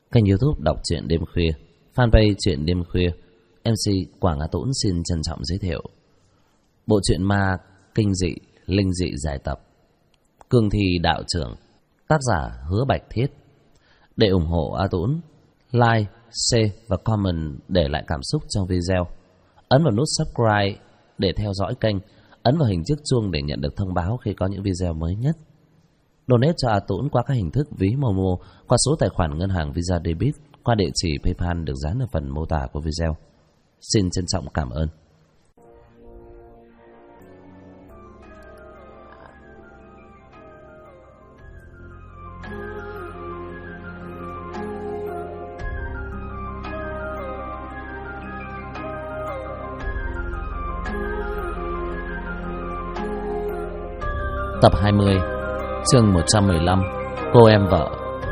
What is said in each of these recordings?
Kênh YouTube đọc truyện đêm khuya, fanpage truyện đêm khuya. MC Quảng Á Tũng xin trân trọng giới thiệu bộ truyện ma kinh dị, linh dị dài tập Cương Thi Đạo Trưởng, tác giả Hứa Bạch Thiết. Để ủng hộ A Tũng, like, share và comment để lại cảm xúc trong video. Ấn vào nút subscribe để theo dõi kênh, ấn vào hình chiếc chuông để nhận được thông báo khi có những video mới nhất. Donate cho A Tũng qua các hình thức ví Momo, qua số tài khoản ngân hàng Visa Debit, qua địa chỉ PayPal được dán ở phần mô tả của video. Xin trân trọng cảm ơn. Tập 20, chương 115, cô em vợ.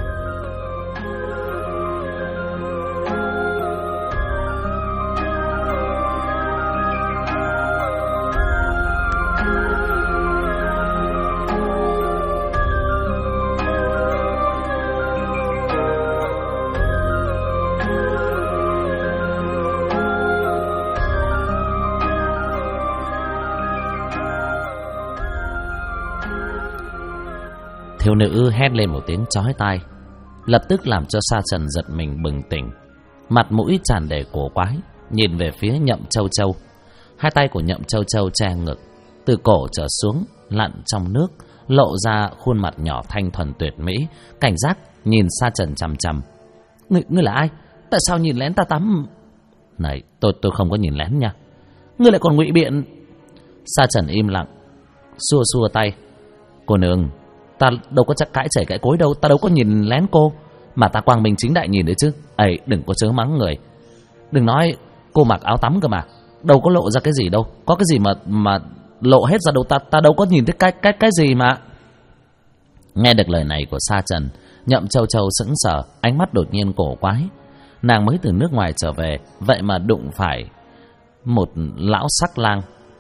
Thiếu nữ hét lên một tiếng chói tai, lập tức làm cho Sa Trần giật mình bừng tỉnh, mặt mũi tràn đầy cổ quái, nhìn về phía Nhậm Châu Châu. Hai tay của Nhậm Châu Châu che ngực, từ cổ trở xuống lặn trong nước, lộ ra khuôn mặt nhỏ thanh thuần tuyệt mỹ, cảnh giác nhìn Sa Trần chằm chằm. Ngươi là ai? Tại sao nhìn lén ta tắm? Này, tôi không có nhìn lén nha. Ngươi lại còn ngụy biện. Sa Trần im lặng, xua xua tay. Cô nương, ta đâu có chắc cãi chảy cãi cối đâu, ta đâu có nhìn lén cô, mà ta quang minh chính đại nhìn đấy chứ. Ấy, đừng có chớ mắng người. Đừng nói cô mặc áo tắm cơ mà, đâu có lộ ra cái gì đâu, có cái gì mà lộ hết ra đâu, ta đâu có nhìn thấy cái gì mà. Nghe được lời này của Sa Trần, Nhậm Châu Châu sững sờ, ánh mắt đột nhiên cổ quái. Nàng mới từ nước ngoài trở về, vậy mà đụng phải một lão sắc lang.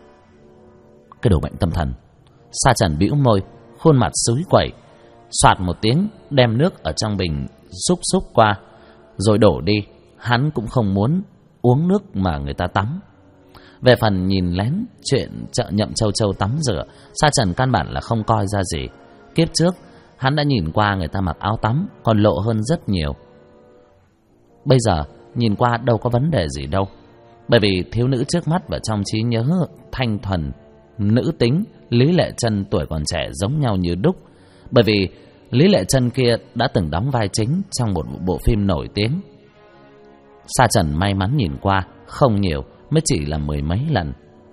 Cái đồ bệnh tâm thần. Sa Trần bĩu môi, khuôn mặt xúi quẩy, soạt một tiếng đem nước ở trong bình xúc qua rồi đổ đi. Hắn cũng không muốn uống nước mà người ta tắm. Về phần nhìn lén chuyện chợ Nhậm Châu Châu tắm rửa, Sa Trần căn bản là không coi ra gì. Kiếp trước hắn đã nhìn qua người ta mặc áo tắm còn lộ hơn rất nhiều. Bây giờ nhìn qua đâu có vấn đề gì đâu, bởi vì thiếu nữ trước mắt và trong trí nhớ thanh thuần nữ tính Lý Lệ Trân tuổi còn trẻ giống nhau như đúc. Bởi vì Lý Lệ Trân kia đã từng đóng vai chính trong một bộ phim nổi tiếng. Sa Trần may mắn nhìn qua không nhiều, mới chỉ là mười mấy lần.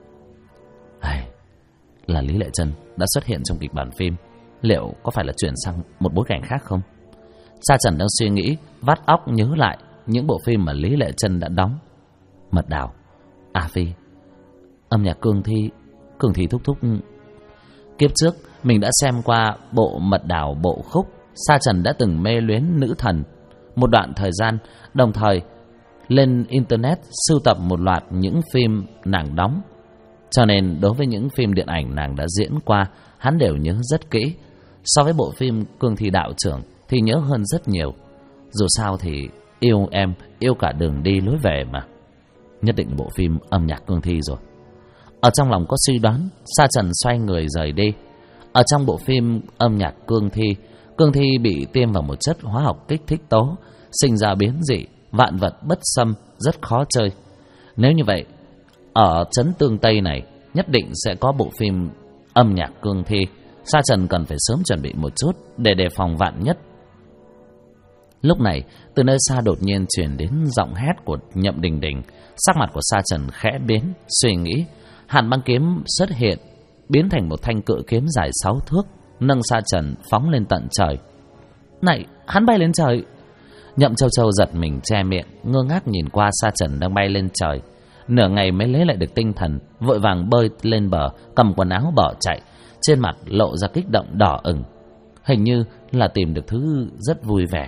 Là Lý Lệ Trân đã xuất hiện trong kịch bản phim, liệu có phải là chuyển sang một bối cảnh khác không? Sa Trần đang suy nghĩ, vắt óc nhớ lại những bộ phim mà Lý Lệ Trân đã đóng. Mật Đảo, A Phi, âm nhạc Cương Thi thúc thúc. Kiếp trước mình đã xem qua bộ Mật Đảo bộ khúc. Sa Trần đã từng mê luyến nữ thần một đoạn thời gian, đồng thời lên internet sưu tập một loạt những phim nàng đóng. Cho nên đối với những phim điện ảnh nàng đã diễn qua, hắn đều nhớ rất kỹ. So với bộ phim Cương Thi Đạo Trưởng thì nhớ hơn rất nhiều. Dù sao thì yêu em, yêu cả đường đi lối về mà. Nhất định bộ phim âm nhạc Cương Thi rồi. Ở trong lòng có suy đoán, Sa Trần xoay người rời đi. Ở trong bộ phim âm nhạc Cương Thi bị tiêm vào một chất hóa học kích thích tố, sinh ra biến dị, vạn vật bất xâm, rất khó chơi. Nếu như vậy, ở trấn Tương Tây này nhất định sẽ có bộ phim âm nhạc Cương Thi. Sa Trần cần phải sớm chuẩn bị một chút để đề phòng vạn nhất. Lúc này, từ nơi xa đột nhiên truyền đến giọng hét của Nhậm Đình Đình. Sắc mặt của Sa Trần khẽ biến, suy nghĩ. Hàn băng kiếm xuất hiện, biến thành một thanh cự kiếm dài 6 thước, nâng Sa Trần phóng lên tận trời. Này, hắn bay lên trời! Nhậm Châu Châu giật mình che miệng, ngơ ngác nhìn qua Sa Trần đang bay lên trời. Nửa ngày mới lấy lại được tinh thần, vội vàng bơi lên bờ, cầm quần áo bỏ chạy, trên mặt lộ ra kích động đỏ ửng, hình như là tìm được thứ rất vui vẻ.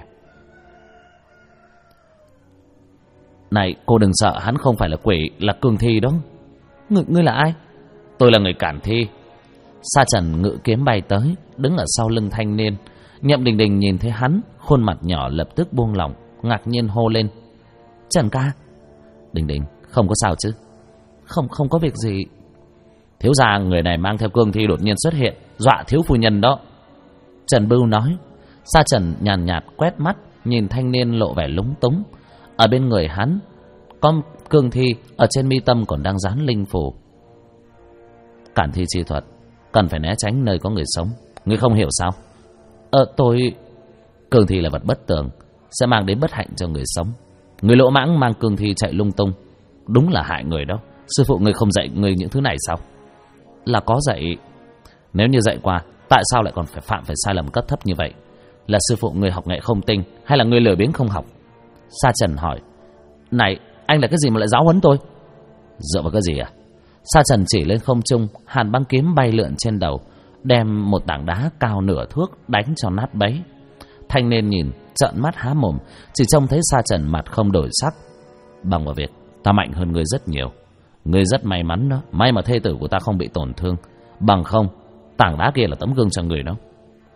Này, cô đừng sợ, hắn không phải là quỷ, là Cương Thi đó. Ngươi là ai? Tôi là người cản thi. Sa Trần ngự kiếm bay tới, đứng ở sau lưng thanh niên. Nhậm Đình Đình nhìn thấy hắn, khuôn mặt nhỏ lập tức buông lỏng, ngạc nhiên hô lên: Trần ca. Đình Đình, không có sao chứ? Không có việc gì. Thiếu gia người này mang theo cương thi đột nhiên xuất hiện, dọa thiếu phu nhân đó. Trần Bưu nói. Sa Trần nhàn nhạt quét mắt nhìn thanh niên lộ vẻ lúng túng. Ở bên người hắn có cương thi, ở trên mi tâm còn đang dán linh phù. Cản thi chi thuật cần phải né tránh nơi có người sống, ngươi không hiểu sao? Tôi... Cương thi là vật bất tường, sẽ mang đến bất hạnh cho người sống. Người lỗ mãng mang cương thi chạy lung tung, đúng là hại người đó. Sư phụ ngươi không dạy ngươi những thứ này sao? Là có dạy. Nếu như dạy qua, tại sao lại còn phải phạm phải sai lầm cấp thấp như vậy? Là sư phụ ngươi học nghệ không tinh, hay là ngươi lười biếng không học? Sa Trần hỏi. Này, anh là cái gì mà lại giáo huấn tôi? Dựa vào cái gì à? Sa Trần chỉ lên không trung, hàn băng kiếm bay lượn trên đầu, đem một tảng đá cao nửa thước đánh cho nát bấy. Thanh niên nhìn trợn mắt há mồm, chỉ trông thấy Sa Trần mặt không đổi sắc. Bằng vào việc ta mạnh hơn ngươi rất nhiều, ngươi rất may mắn đó. May mà thê tử của ta không bị tổn thương, bằng không tảng đá kia là tấm gương cho người đó.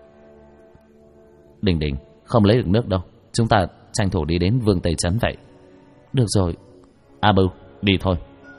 Đình Đình, không lấy được nước đâu, chúng ta tranh thủ đi đến Vương Tây Trấn vậy. Được rồi. A Bưu, đi thôi.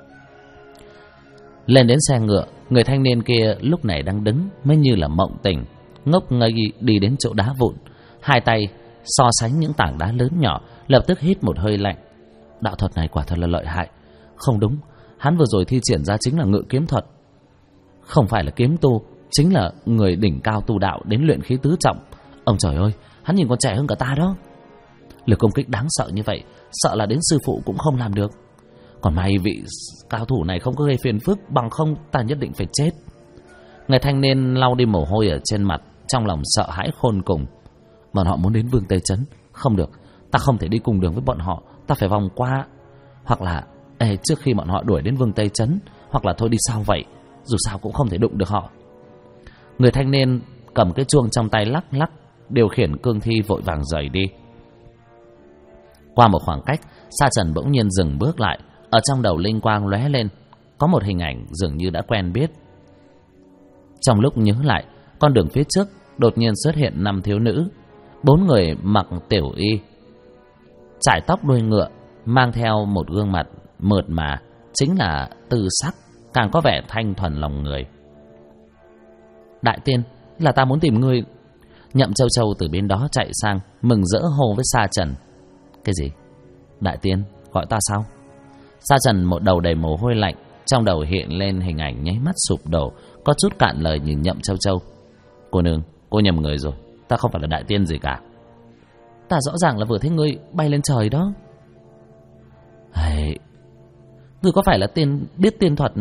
Lên đến xe ngựa, người thanh niên kia lúc này đang đứng, mới như là mộng tỉnh, ngốc ngây đi đến chỗ đá vụn, hai tay so sánh những tảng đá lớn nhỏ, lập tức hít một hơi lạnh. Đạo thuật này quả thật là lợi hại. Không đúng, hắn vừa rồi thi triển ra chính là ngự kiếm thuật. Không phải là kiếm tu, chính là người đỉnh cao tu đạo đến luyện khí tứ trọng. Ông trời ơi, hắn nhìn còn trẻ hơn cả ta đó. Lực công kích đáng sợ như vậy, sợ là đến sư phụ cũng không làm được. Còn may vị cao thủ này không có gây phiền phức, bằng không ta nhất định phải chết. Người thanh niên lau đi mồ hôi ở trên mặt, trong lòng sợ hãi khôn cùng. Bọn họ muốn đến Vương Tây Trấn, không được, ta không thể đi cùng đường với bọn họ, ta phải vòng qua. Hoặc là trước khi bọn họ đuổi đến Vương Tây Trấn, hoặc là thôi đi sau vậy, dù sao cũng không thể đụng được họ. Người thanh niên cầm cái chuông trong tay lắc lắc, điều khiển cương thi vội vàng rời đi. Qua một khoảng cách, Sa Trần bỗng nhiên dừng bước lại. Ở trong đầu linh quang lóe lên, có một hình ảnh dường như đã quen biết. Trong lúc nhớ lại, con đường phía trước đột nhiên xuất hiện 5 thiếu nữ. 4 người mặc tiểu y, trải tóc đuôi ngựa, mang theo một gương mặt mượt mà, chính là Tư Sắc, càng có vẻ thanh thuần lòng người. Đại tiên, là ta muốn tìm ngươi. Nhậm Châu Châu từ bên đó chạy sang, mừng rỡ hô với Sa Trần. Cái gì? Đại tiên, gọi ta sao? Sa Trần một đầu đầy mồ hôi lạnh, trong đầu hiện lên hình ảnh nháy mắt sụp đổ, có chút cạn lời nhìn Nhậm Châu Châu. Cô nương, cô nhầm người rồi, ta không phải là đại tiên gì cả. Ta rõ ràng là vừa thấy ngươi bay lên trời đó. Ngươi có phải là biết tiên thuật?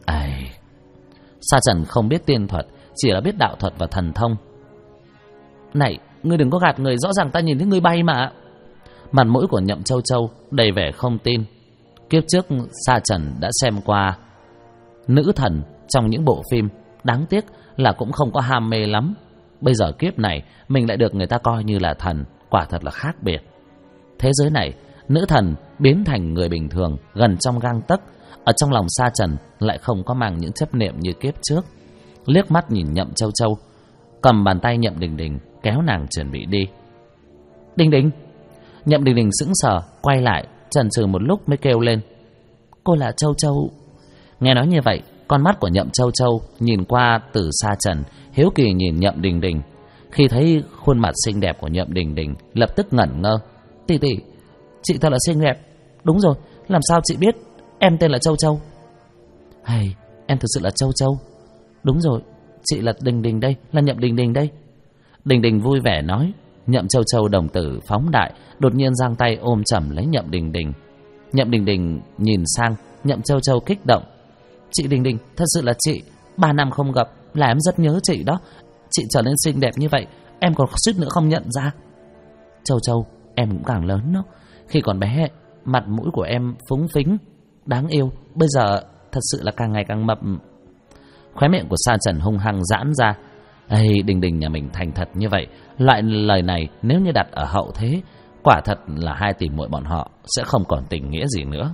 Sa Trần không biết tiên thuật, chỉ là biết đạo thuật và thần thông. Này, ngươi đừng có gạt người, rõ ràng ta nhìn thấy ngươi bay mà. Mặt mũi của Nhậm Châu Châu đầy vẻ không tin. Kiếp trước Sa Trần đã xem qua nữ thần trong những bộ phim, đáng tiếc là cũng không có ham mê lắm. Bây giờ kiếp này mình lại được người ta coi như là thần, quả thật là khác biệt. Thế giới này, nữ thần biến thành người bình thường, gần trong gang tấc. Ở trong lòng Sa Trần lại không có mang những chấp niệm như kiếp trước. Liếc mắt nhìn Nhậm Châu Châu, cầm bàn tay Nhậm Đình Đình kéo nàng chuẩn bị đi. Đình Đình. Nhậm Đình Đình sững sờ, quay lại, chần chừ một lúc mới kêu lên. Cô là Châu Châu. Nghe nói như vậy, con mắt của Nhậm Châu Châu nhìn qua từ Sa Trần, hiếu kỳ nhìn Nhậm Đình Đình. Khi thấy khuôn mặt xinh đẹp của Nhậm Đình Đình, lập tức ngẩn ngơ. Tỷ tỷ, chị thật là xinh đẹp. Đúng rồi, làm sao chị biết em tên là Châu Châu? Em thực sự là Châu Châu. Đúng rồi, chị là Đình Đình đây, là Nhậm Đình Đình đây. Đình Đình vui vẻ nói. Nhậm Châu Châu đồng tử phóng đại, đột nhiên giang tay ôm chầm lấy Nhậm Đình Đình. Nhậm Đình Đình nhìn sang Nhậm Châu Châu kích động. Chị Đình Đình, thật sự là chị. 3 năm không gặp là em rất nhớ chị đó. Chị trở nên xinh đẹp như vậy, em còn suýt nữa không nhận ra. Châu Châu, em cũng càng lớn đó. Khi còn bé, mặt mũi của em phúng phính, đáng yêu. Bây giờ thật sự là càng ngày càng mập. Khóe miệng của Sa Trần hung hăng giãn ra. Đình Đình nhà mình thành thật như vậy, loại lời này nếu như đặt ở hậu thế, quả thật là hai tỷ muội bọn họ sẽ không còn tình nghĩa gì nữa.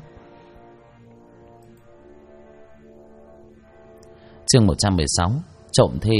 Chương 116, trộm thi.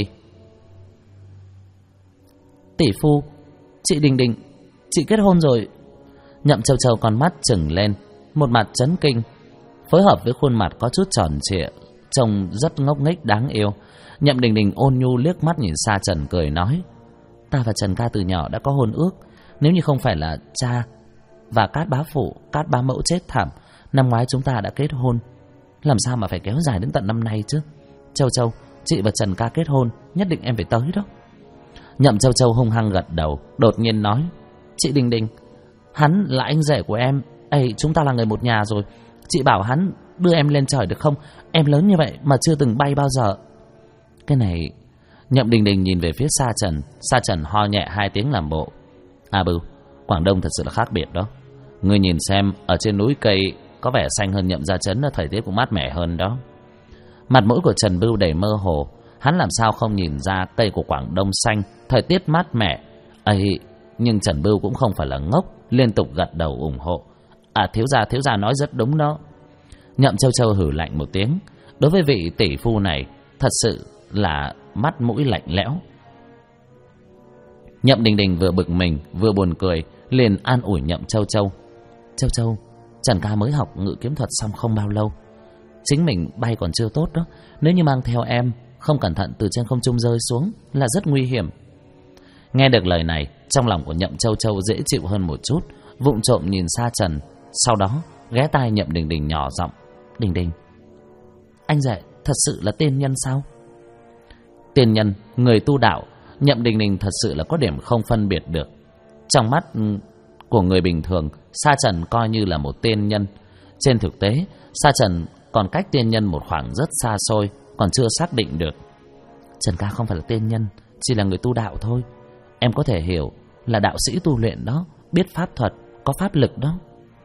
Tỷ phu, chị Đình Đình, chị kết hôn rồi. Nhậm Châu Châu con mắt trừng lên, một mặt chấn kinh, phối hợp với khuôn mặt có chút tròn trịa, trông rất ngốc nghếch đáng yêu. Nhậm Đình Đình ôn nhu liếc mắt nhìn Sa Trần cười nói: ta và Trần ca từ nhỏ đã có hôn ước, nếu như không phải là cha và Cát bá phụ, Cát bá mẫu chết thảm, năm ngoái chúng ta đã kết hôn, làm sao mà phải kéo dài đến tận năm nay chứ? Châu Châu, chị và Trần ca kết hôn, nhất định em phải tới đó. Nhậm Châu Châu hung hăng gật đầu, đột nhiên nói: chị Đình Đình, hắn là anh rể của em, chúng ta là người một nhà rồi, chị bảo hắn đưa em lên trời được không? Em lớn như vậy mà chưa từng bay bao giờ. Cái này... Nhậm Đình Đình nhìn về phía Sa Trần. Sa Trần ho nhẹ 2 tiếng làm bộ: A Bưu, Quảng Đông thật sự là khác biệt đó. Ngươi nhìn xem, ở trên núi cây có vẻ xanh hơn Nhậm Gia Trấn, thời tiết cũng mát mẻ hơn đó. Mặt mũi của Trần Bưu đầy mơ hồ, hắn làm sao không nhìn ra cây của Quảng Đông xanh, thời tiết mát mẻ. Nhưng Trần Bưu cũng không phải là ngốc, liên tục gật đầu ủng hộ. Thiếu gia nói rất đúng đó. Nhậm Châu Châu hử lạnh một tiếng. Đối với vị tỷ phu này, thật sự là mắt mũi lạnh lẽo. Nhậm Đình Đình vừa bực mình vừa buồn cười, liền an ủi Nhậm Châu Châu: Châu Châu, Trần ca mới học ngự kiếm thuật xong không bao lâu, chính mình bay còn chưa tốt đó, nếu như mang theo em không cẩn thận từ trên không trung rơi xuống là rất nguy hiểm. Nghe được lời này, trong lòng của Nhậm Châu Châu dễ chịu hơn một chút, vụng trộm nhìn Sa Trần, sau đó ghé tai Nhậm Đình Đình nhỏ giọng: Đình Đình, anh rể thật sự là tiên nhân sao? Tiên nhân, người tu đạo, Nhậm Đình Đình thật sự là có điểm không phân biệt được. Trong mắt của người bình thường, Sa Trần coi như là một tiên nhân. Trên thực tế, Sa Trần còn cách tiên nhân một khoảng rất xa xôi, còn chưa xác định được. Trần ca không phải là tiên nhân, chỉ là người tu đạo thôi. Em có thể hiểu là đạo sĩ tu luyện đó, biết pháp thuật, có pháp lực đó.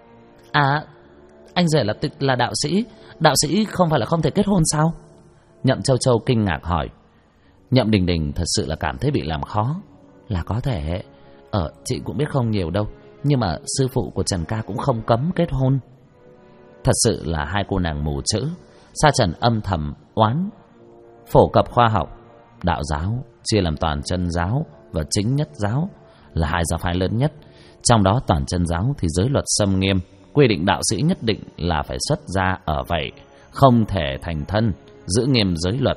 Anh rể là đạo sĩ không phải là không thể kết hôn sao? Nhậm Châu Châu kinh ngạc hỏi. Nhậm Đình Đình thật sự là cảm thấy bị làm khó. Là có thể, chị cũng biết không nhiều đâu, nhưng mà sư phụ của Trần ca cũng không cấm kết hôn. Thật sự là hai cô nàng mù chữ. Sa Trần âm thầm oán. Phổ cập khoa học, đạo giáo chia làm toàn chân giáo và chính nhất giáo, là hai giáo phái lớn nhất. Trong đó toàn chân giáo thì giới luật xâm nghiêm, quy định đạo sĩ nhất định là phải xuất gia ở vậy, không thể thành thân, giữ nghiêm giới luật.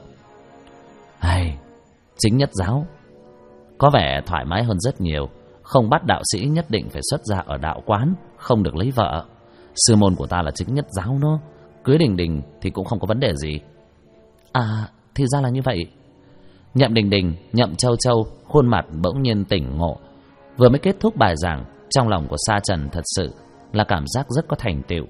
Chính nhất giáo có vẻ thoải mái hơn rất nhiều, không bắt đạo sĩ nhất định phải xuất gia ở đạo quán, không được lấy vợ. Sư môn của ta là chính nhất giáo đó, cưới Đình Đình thì cũng không có vấn đề gì. Thì ra là như vậy. Nhậm Đình Đình, Nhậm Châu Châu khuôn mặt bỗng nhiên tỉnh ngộ. Vừa mới kết thúc bài giảng, trong lòng của Sa Trần thật sự là cảm giác rất có thành tựu.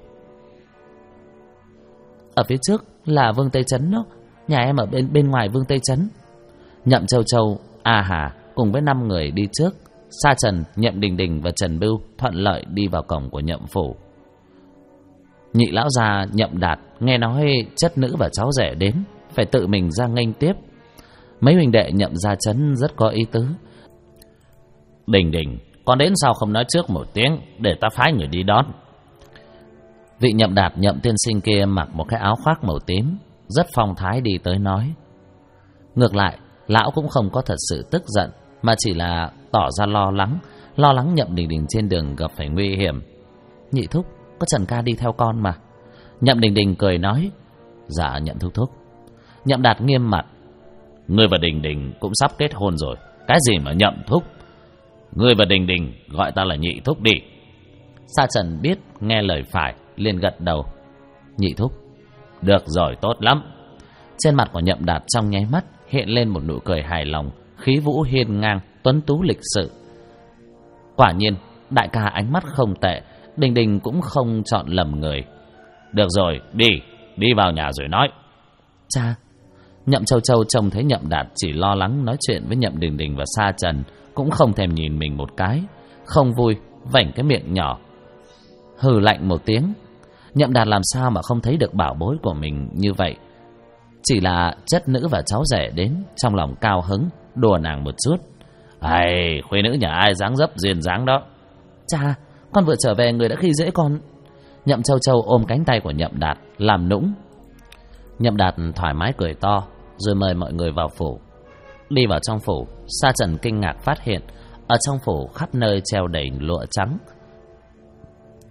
Ở phía trước là Vương Tây Trấn đó, nhà em ở bên ngoài Vương Tây Trấn. Nhậm Châu Châu, A Hà cùng với 5 người đi trước. Sa Trần, Nhậm Đình Đình và Trần Bưu thuận lợi đi vào cổng của Nhậm phủ. Nhị lão già Nhậm Đạt nghe nói chất nữ và cháu rể đến, phải tự mình ra nghênh tiếp. Mấy huynh đệ Nhậm Gia Trấn rất có ý tứ. Đình Đình, con đến sao không nói trước một tiếng, để ta phái người đi đón. Vị Nhậm Đạt Nhậm tiên sinh kia mặc một cái áo khoác màu tím, rất phong thái đi tới nói. Ngược lại, lão cũng không có thật sự tức giận, mà chỉ là tỏ ra lo lắng Nhậm Đình Đình trên đường gặp phải nguy hiểm. Nhị thúc, có Trần ca đi theo con mà. Nhậm Đình Đình cười nói. Dạ Nhậm thúc thúc. Nhậm Đạt nghiêm mặt. Ngươi và Đình Đình cũng sắp kết hôn rồi, cái gì mà Nhậm thúc? Ngươi và Đình Đình gọi ta là nhị thúc đi. Sa Trần biết nghe lời phải, liền gật đầu. Nhị thúc. Được rồi, tốt lắm. Trên mặt của Nhậm Đạt trong nháy mắt hiện lên một nụ cười hài lòng, khí vũ hiên ngang, tuấn tú lịch sự. Quả nhiên, đại ca ánh mắt không tệ, Đình Đình cũng không chọn lầm người. Được rồi, đi vào nhà rồi nói. Cha. Nhậm Châu Châu trông thấy Nhậm Đạt chỉ lo lắng nói chuyện với Nhậm Đình Đình và Sa Trần, cũng không thèm nhìn mình một cái, không vui, vảnh cái miệng nhỏ, hừ lạnh một tiếng. Nhậm Đạt làm sao mà không thấy được bảo bối của mình như vậy. Chỉ là chất nữ và cháu rể đến, trong lòng cao hứng, đùa nàng một chút. Khuê nữ nhà ai dáng dấp duyên dáng đó. Cha, con vừa trở về người đã khi dễ con. Nhậm Châu Châu ôm cánh tay của Nhậm Đạt làm nũng. Nhậm Đạt thoải mái cười to, rồi mời mọi người vào phủ. Đi vào trong phủ, Sa Trần kinh ngạc phát hiện ở trong phủ khắp nơi treo đầy lụa trắng.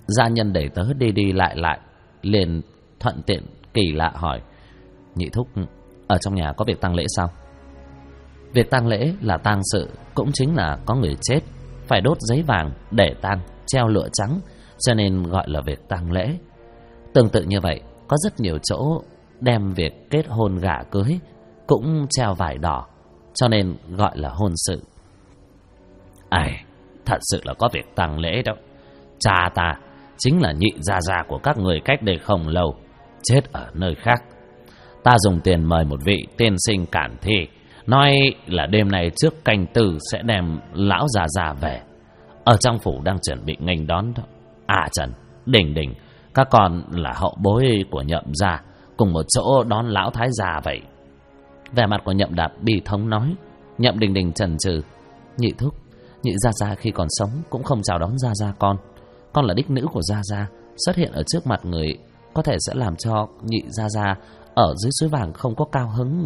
Gia nhân đẩy tớ đi đi lại lại, liền thuận tiện kỳ lạ hỏi: nhị thúc, ở trong nhà có việc tang lễ sao? Việc tang lễ là tang sự, cũng chính là có người chết, phải đốt giấy vàng để tang, treo lụa trắng, cho nên gọi là việc tang lễ. Tương tự như vậy, có rất nhiều chỗ đem việc kết hôn gả cưới cũng treo vải đỏ, cho nên gọi là hôn sự. Ai, thật sự là có việc tang lễ đó. Cha ta chính là nhị gia gia của các người cách đây không lâu, chết ở nơi khác. Ta dùng tiền mời một vị tiên sinh cản thi, nói là đêm nay trước canh tư sẽ đem lão già già về. Ở trong phủ đang chuẩn bị nghênh đón đó. À Trần, Đình Đình, các con là hậu bối của Nhậm gia, cùng một chỗ đón lão thái già vậy. Vẻ mặt của Nhậm Đạt bi thống nói. Nhậm Đình Đình chần chừ: nhị thúc, nhị gia gia khi còn sống cũng không chào đón gia gia con là đích nữ của gia gia, xuất hiện ở trước mặt người có thể sẽ làm cho nhị gia gia ở dưới suối vàng không có cao hứng.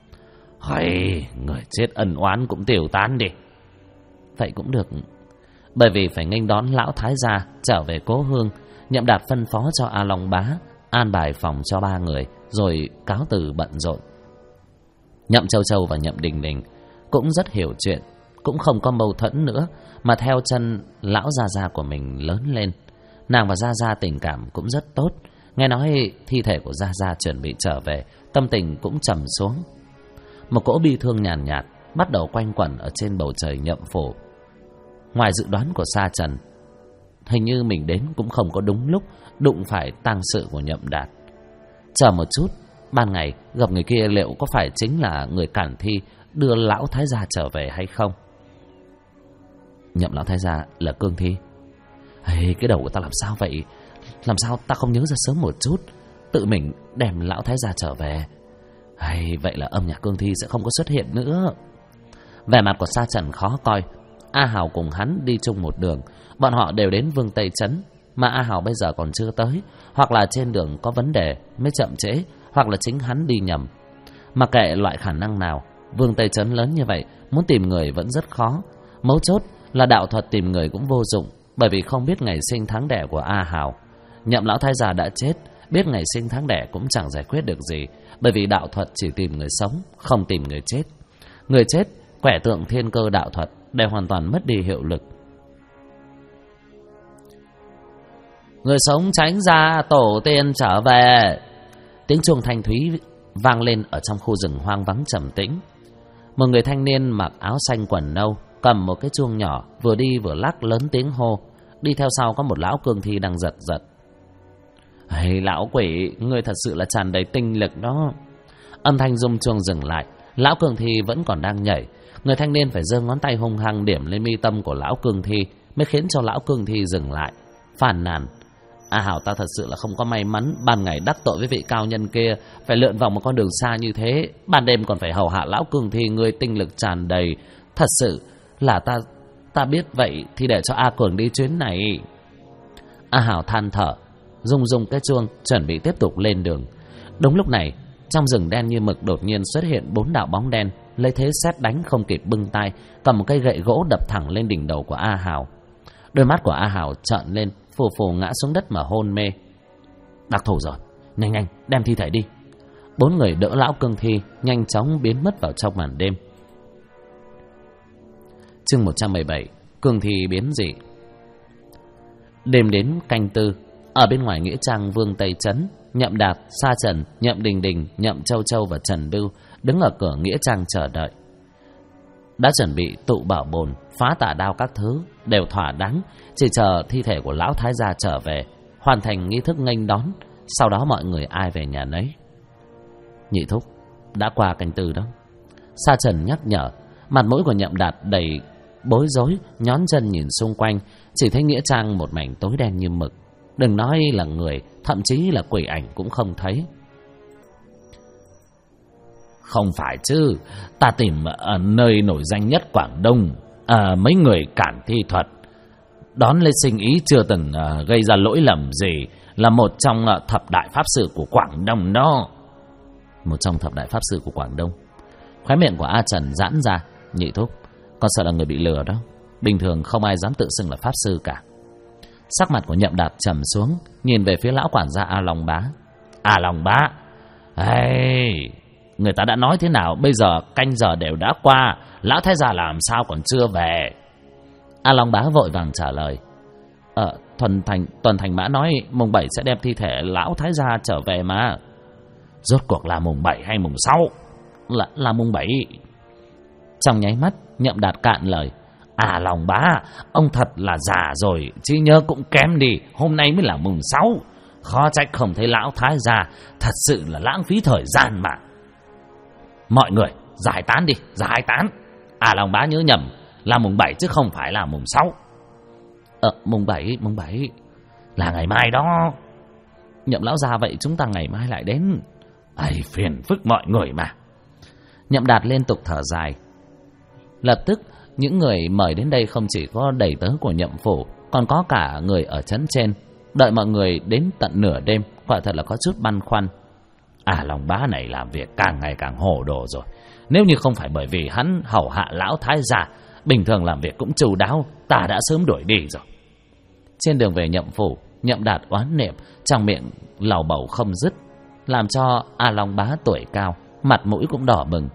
Hay, người chết ân oán cũng tiêu tán đi. Vậy cũng được. Bởi vì phải nghênh đón lão thái gia trở về cố hương, Nhậm Đạt phân phó cho A Long Bá an bài phòng cho 3 người, rồi cáo từ bận rộn. Nhậm Châu Châu và Nhậm Đình Đình cũng rất hiểu chuyện, cũng không có mâu thuẫn nữa, mà theo chân lão gia gia của mình lớn lên. Nàng và gia gia tình cảm cũng rất tốt. Nghe nói thi thể của gia gia chuẩn bị trở về, tâm tình cũng trầm xuống. Một cỗ bi thương nhàn nhạt bắt đầu quanh quẩn ở trên bầu trời Nhậm phủ. Ngoài dự đoán của Sa Trần, hình như mình đến cũng không có đúng lúc, đụng phải tang sự của Nhậm Đạt. Chờ một chút, ban ngày gặp người kia liệu có phải chính là người cản thi đưa lão thái gia trở về hay không? Nhậm lão thái gia là Cương Thi. Hey, cái đầu của ta làm sao vậy? Làm sao ta không nhớ ra sớm một chút, tự mình đem lão thái gia trở về? Hay vậy là âm nhạc Cương Thi sẽ không có xuất hiện nữa. Vẻ mặt của Sa Trần khó coi. A Hào cùng hắn đi chung một đường, bọn họ đều đến Vương Tây Trấn, mà A Hào bây giờ còn chưa tới, hoặc là trên đường có vấn đề mới chậm trễ, hoặc là chính hắn đi nhầm. Mặc kệ loại khả năng nào, Vương Tây Trấn lớn như vậy, muốn tìm người vẫn rất khó. Mấu chốt là đạo thuật tìm người cũng vô dụng, bởi vì không biết ngày sinh tháng đẻ của A Hào. Nhậm lão thái già đã chết, biết ngày sinh tháng đẻ cũng chẳng giải quyết được gì, bởi vì đạo thuật chỉ tìm người sống, không tìm người chết. Người chết, quẻ tượng thiên cơ đạo thuật đều hoàn toàn mất đi hiệu lực. Người sống tránh ra, tổ tiên trở về. Tiếng chuông thanh thúy vang lên ở trong khu rừng hoang vắng trầm tĩnh. Một người thanh niên mặc áo xanh quần nâu, cầm một cái chuông nhỏ, vừa đi vừa lắc lớn tiếng hô. Đi theo sau có một lão Cương Thi đang giật giật. Hey, lão quỷ, ngươi thật sự là tràn đầy tinh lực đó. Âm thanh rung chuông dừng lại, lão Cương Thi vẫn còn đang nhảy. Người thanh niên phải giơ ngón tay hung hăng điểm lên mi tâm của lão Cương Thi mới khiến cho lão Cương Thi dừng lại, phàn nàn: A Hảo, ta thật sự là không có may mắn, ban ngày đắc tội với vị cao nhân kia, phải lượn vòng một con đường xa như thế, ban đêm còn phải hầu hạ lão Cương Thi, ngươi tinh lực tràn đầy. Thật sự là ta biết vậy thì để cho A Cường đi chuyến này. A Hảo than thở, rung cái chuông, chuẩn bị tiếp tục lên đường. Đúng lúc này, trong rừng đen như mực đột nhiên xuất hiện 4 đạo bóng đen, lấy thế sét đánh không kịp bưng tay, cầm một cây gậy gỗ đập thẳng lên đỉnh đầu của A Hảo. Đôi mắt của A Hảo trợn lên, phù phù ngã xuống đất mà hôn mê. Đặc thủ rồi, nhanh đem thi thể đi. 4 người đỡ lão Cương Thi nhanh chóng biến mất vào trong màn đêm. Chương 117, Cương Thi biến dị. Đêm đến canh tư, ở bên ngoài nghĩa trang Vương Tây Trấn, Nhậm Đạt, Sa Trần, Nhậm Đình Đình, Nhậm Châu Châu và Trần Bưu đứng ở cửa nghĩa trang chờ đợi. Đã chuẩn bị tụ bảo bồn, phá tà đao các thứ đều thỏa đáng, chỉ chờ thi thể của lão thái gia trở về, hoàn thành nghi thức nghênh đón. Sau đó mọi người ai về nhà nấy. Nhị thúc, đã qua canh tư đó. Sa Trần nhắc nhở. Mặt mũi của Nhậm Đạt đầy bối rối, nhón chân nhìn xung quanh, chỉ thấy nghĩa trang một mảnh tối đen như mực. Đừng nói là người, thậm chí là quỷ ảnh cũng không thấy. Không phải chứ, ta tìm ở nơi nổi danh nhất Quảng Đông, mấy người cản thi thuật đón lê sinh ý chưa từng gây ra lỗi lầm gì, là một trong thập đại pháp sư của Quảng Đông đó. Một trong thập đại pháp sư của Quảng Đông. Khóe miệng của A Trần giãn ra. Nhị thúc, con sợ là người bị lừa đó, bình thường không ai dám tự xưng là pháp sư cả. Sắc mặt của Nhậm Đạt trầm xuống, nhìn về phía lão quản gia A Long Bá. A Long Bá, người ta đã nói thế nào, bây giờ canh giờ đều đã qua, lão thái gia làm sao còn chưa về? A Long Bá vội vàng trả lời. Tuần Thành Mã nói mùng 7 sẽ đem thi thể lão thái gia trở về mà. Rốt cuộc là mùng 7 hay mùng 6? Là mùng 7. Trong nháy mắt Nhậm Đạt cạn lời. À Long Bá, ông thật là già rồi, trí nhớ cũng kém đi, hôm nay mới là mùng 6. Khó trách không thấy lão thái gia, thật sự là lãng phí thời gian mà. Mọi người giải tán đi, giải tán. À Long Bá nhớ nhầm, là mùng 7 chứ không phải là mùng 6. Mùng 7 là ngày mai đó. Nhậm lão gia, vậy chúng ta ngày mai lại đến. Phiền phức mọi người mà. Nhậm Đạt liên tục thở dài. Lập tức những người mời đến đây không chỉ có đầy tớ của Nhậm phủ, còn có cả người ở trấn trên. Đợi mọi người đến tận nửa đêm, quả thật là có chút băn khoăn. À Long Bá này làm việc càng ngày càng hồ đồ rồi. Nếu như không phải bởi vì hắn hầu hạ lão thái gia, bình thường làm việc cũng chu đáo, ta đã sớm đuổi đi rồi. Trên đường về Nhậm phủ, Nhậm Đạt oán niệm, trong miệng lầu bầu không dứt, làm cho A Long Bá tuổi cao, mặt mũi cũng đỏ bừng.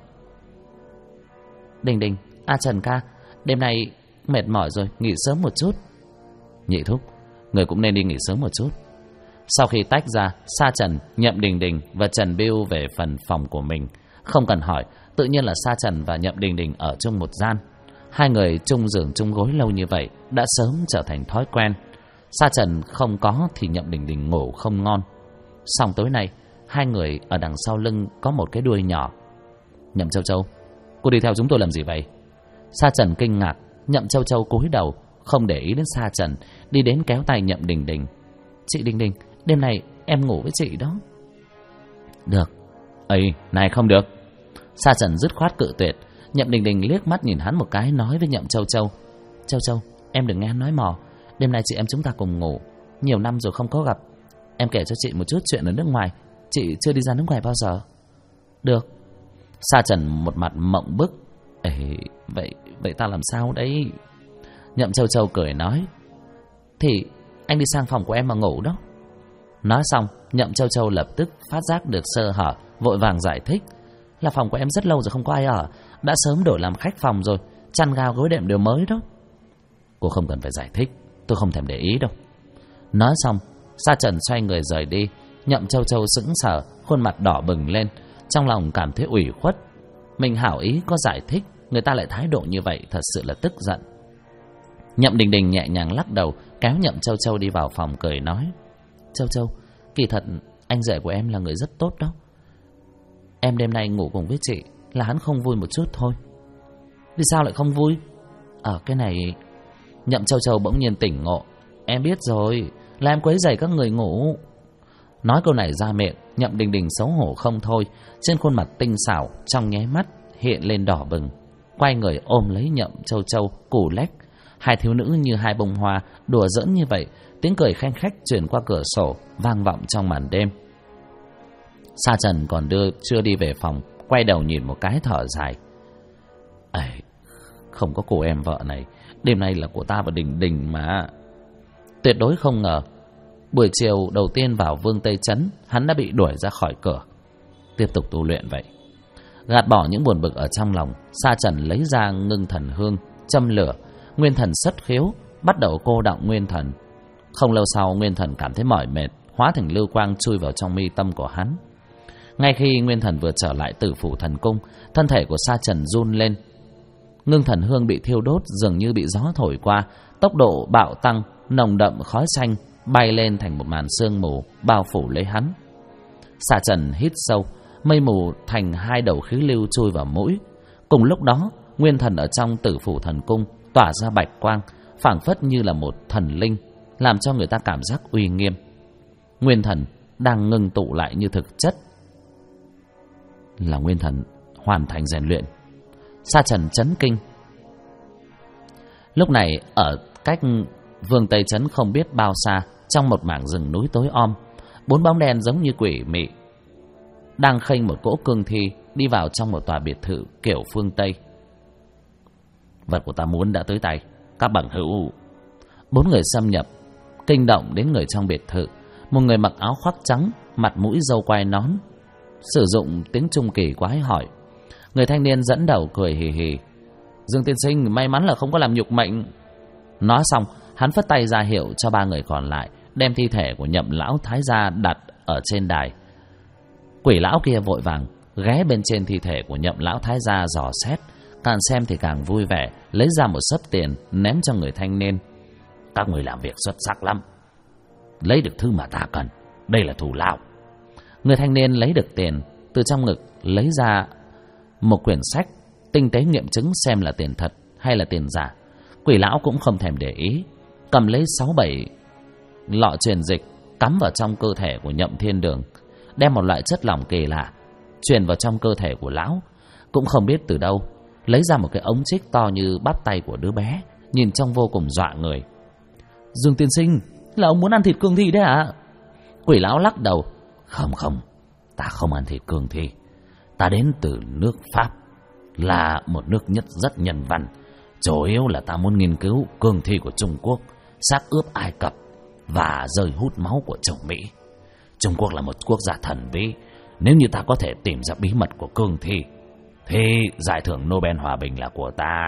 Đình, Trần ca, đêm nay mệt mỏi rồi, nghỉ sớm một chút. Nhị thúc, người cũng nên đi nghỉ sớm một chút. Sau khi tách ra, Sa Trần, Nhậm Đình và Trần Bưu về phần phòng của mình. Không cần hỏi, tự nhiên là Sa Trần và Nhậm Đình ở chung một gian. Hai người chung giường chung gối lâu như vậy đã sớm trở thành thói quen. Sa Trần không có thì Nhậm Đình ngủ không ngon. Xong tối nay, hai người ở đằng sau lưng có một cái đuôi nhỏ. Nhậm Châu Châu, cô đi theo chúng tôi làm gì vậy? Sa Trần kinh ngạc. Nhậm Châu Châu cúi đầu, không để ý đến Sa Trần, đi đến kéo tay Nhậm Đình. Chị Đình, đêm nay em ngủ với chị đó. Được. Này không được. Sa Trần dứt khoát cự tuyệt. Nhậm Đình liếc mắt nhìn hắn một cái, nói với Nhậm Châu Châu. Châu, em đừng nghe hắn nói mò. Đêm nay chị em chúng ta cùng ngủ. Nhiều năm rồi không có gặp. Em kể cho chị một chút chuyện ở nước ngoài. Chị chưa đi ra nước ngoài bao giờ. Được. Sa Trần một mặt mộng bức. Vậy ta làm sao đấy? Nhậm Châu Châu cười nói. Thì anh đi sang phòng của em mà ngủ đó. Nói xong, Nhậm Châu Châu lập tức phát giác được sơ hở, vội vàng giải thích. Là phòng của em rất lâu rồi không có ai ở, đã sớm đổi làm khách phòng rồi, chăn gao gối đệm đều mới đó. Cô không cần phải giải thích, tôi không thèm để ý đâu. Nói xong, Sa Trần xoay người rời đi. Nhậm Châu Châu sững sờ, khuôn mặt đỏ bừng lên, trong lòng cảm thấy ủy khuất. Mình hảo ý có giải thích, người ta lại thái độ như vậy, thật sự là tức giận. Nhậm Đình nhẹ nhàng lắc đầu, kéo Nhậm Châu Châu đi vào phòng, cười nói. Châu, kỳ thật anh rể của em là người rất tốt đó. Em đêm nay ngủ cùng với chị là hắn không vui một chút thôi. Vì sao lại không vui? Cái này... Nhậm Châu Châu bỗng nhiên tỉnh ngộ. Em biết rồi, là em quấy rầy các người ngủ. Nói câu này ra miệng, Nhậm Đình xấu hổ không thôi. Trên khuôn mặt tinh xảo trong nháy mắt hiện lên đỏ bừng, quay người ôm lấy Nhậm Châu Châu cù lách. Hai thiếu nữ như hai bông hoa đùa giỡn như vậy. Tiếng cười khanh khách truyền qua cửa sổ, vang vọng trong màn đêm. Sa Trần còn chưa đi về phòng, quay đầu nhìn một cái thở dài. Không có cô em vợ này, đêm nay là của ta và Đình mà. Tuyệt đối không ngờ, buổi chiều đầu tiên vào Vương Tây Trấn, hắn đã bị đuổi ra khỏi cửa. Tiếp tục tu luyện vậy. Gạt bỏ những buồn bực ở trong lòng, Sa Trần lấy ra ngưng thần hương, châm lửa. Nguyên thần xuất khiếu, bắt đầu cô đọng nguyên thần. Không lâu sau, nguyên thần cảm thấy mỏi mệt, hóa thành lưu quang chui vào trong mi tâm của hắn. Ngay khi nguyên thần vừa trở lại Tử Phủ Thần Cung, thân thể của Sa Trần run lên. Ngưng thần hương bị thiêu đốt dường như bị gió thổi qua, tốc độ bạo tăng, nồng đậm khói xanh bay lên thành một màn sương mù bao phủ lấy hắn. Sa Trần hít sâu, mây mù thành hai đầu khí lưu chui vào mũi. Cùng lúc đó, nguyên thần ở trong Tử Phủ Thần Cung tỏa ra bạch quang, phảng phất như là một thần linh, làm cho người ta cảm giác uy nghiêm. Nguyên thần đang ngưng tụ lại như thực chất. Là nguyên thần hoàn thành rèn luyện. Sa Trần chấn kinh. Lúc này ở cách Vương Tây Trấn không biết bao xa, trong một mảng rừng núi tối om, 4 bóng đen giống như quỷ mị đang khênh một cỗ cương thi đi vào trong một tòa biệt thự kiểu phương Tây. Vật của ta muốn đã tới tay, các bằng hữu. 4 người xâm nhập kinh động đến người trong biệt thự. Một người mặc áo khoác trắng, mặt mũi râu quai nón, sử dụng tiếng Trung kỳ quái hỏi. Người thanh niên dẫn đầu cười hì hì. Dương tiên sinh, may mắn là không có làm nhục mệnh. Nói xong, hắn phất tay ra hiệu cho ba người còn lại đem thi thể của Nhậm lão thái gia đặt ở trên đài. Quỷ lão kia vội vàng ghé bên trên thi thể của Nhậm lão thái gia dò xét, càng xem thì càng vui vẻ, lấy ra một xấp tiền ném cho người thanh niên. Các người làm việc xuất sắc lắm, lấy được thứ mà ta cần, đây là thù lao. Người thanh niên lấy được tiền, từ trong ngực lấy ra một quyển sách, tinh tế nghiệm chứng xem là tiền thật hay là tiền giả. Quỷ lão cũng không thèm để ý, cầm lấy 6-7 lọ truyền dịch cắm vào trong cơ thể của Nhậm Thiên Đường, đem một loại chất lỏng kỳ lạ truyền vào trong cơ thể của lão. Cũng không biết từ đâu lấy ra một cái ống trích to như bắp tay của đứa bé, nhìn trông vô cùng dọa người. Dương tiên sinh, là ông muốn ăn thịt cương thi đấy à? Quỷ lão lắc đầu. Không, ta không ăn thịt cương thi. Ta đến từ nước Pháp, là một nước rất nhân văn. Chủ yếu là ta muốn nghiên cứu cương thi của Trung Quốc, xác ướp Ai Cập và rơi hút máu của châu Mỹ. Trung Quốc là một quốc gia thần bí, nếu như ta có thể tìm ra bí mật của cương thi thì giải thưởng Nobel hòa bình là của ta.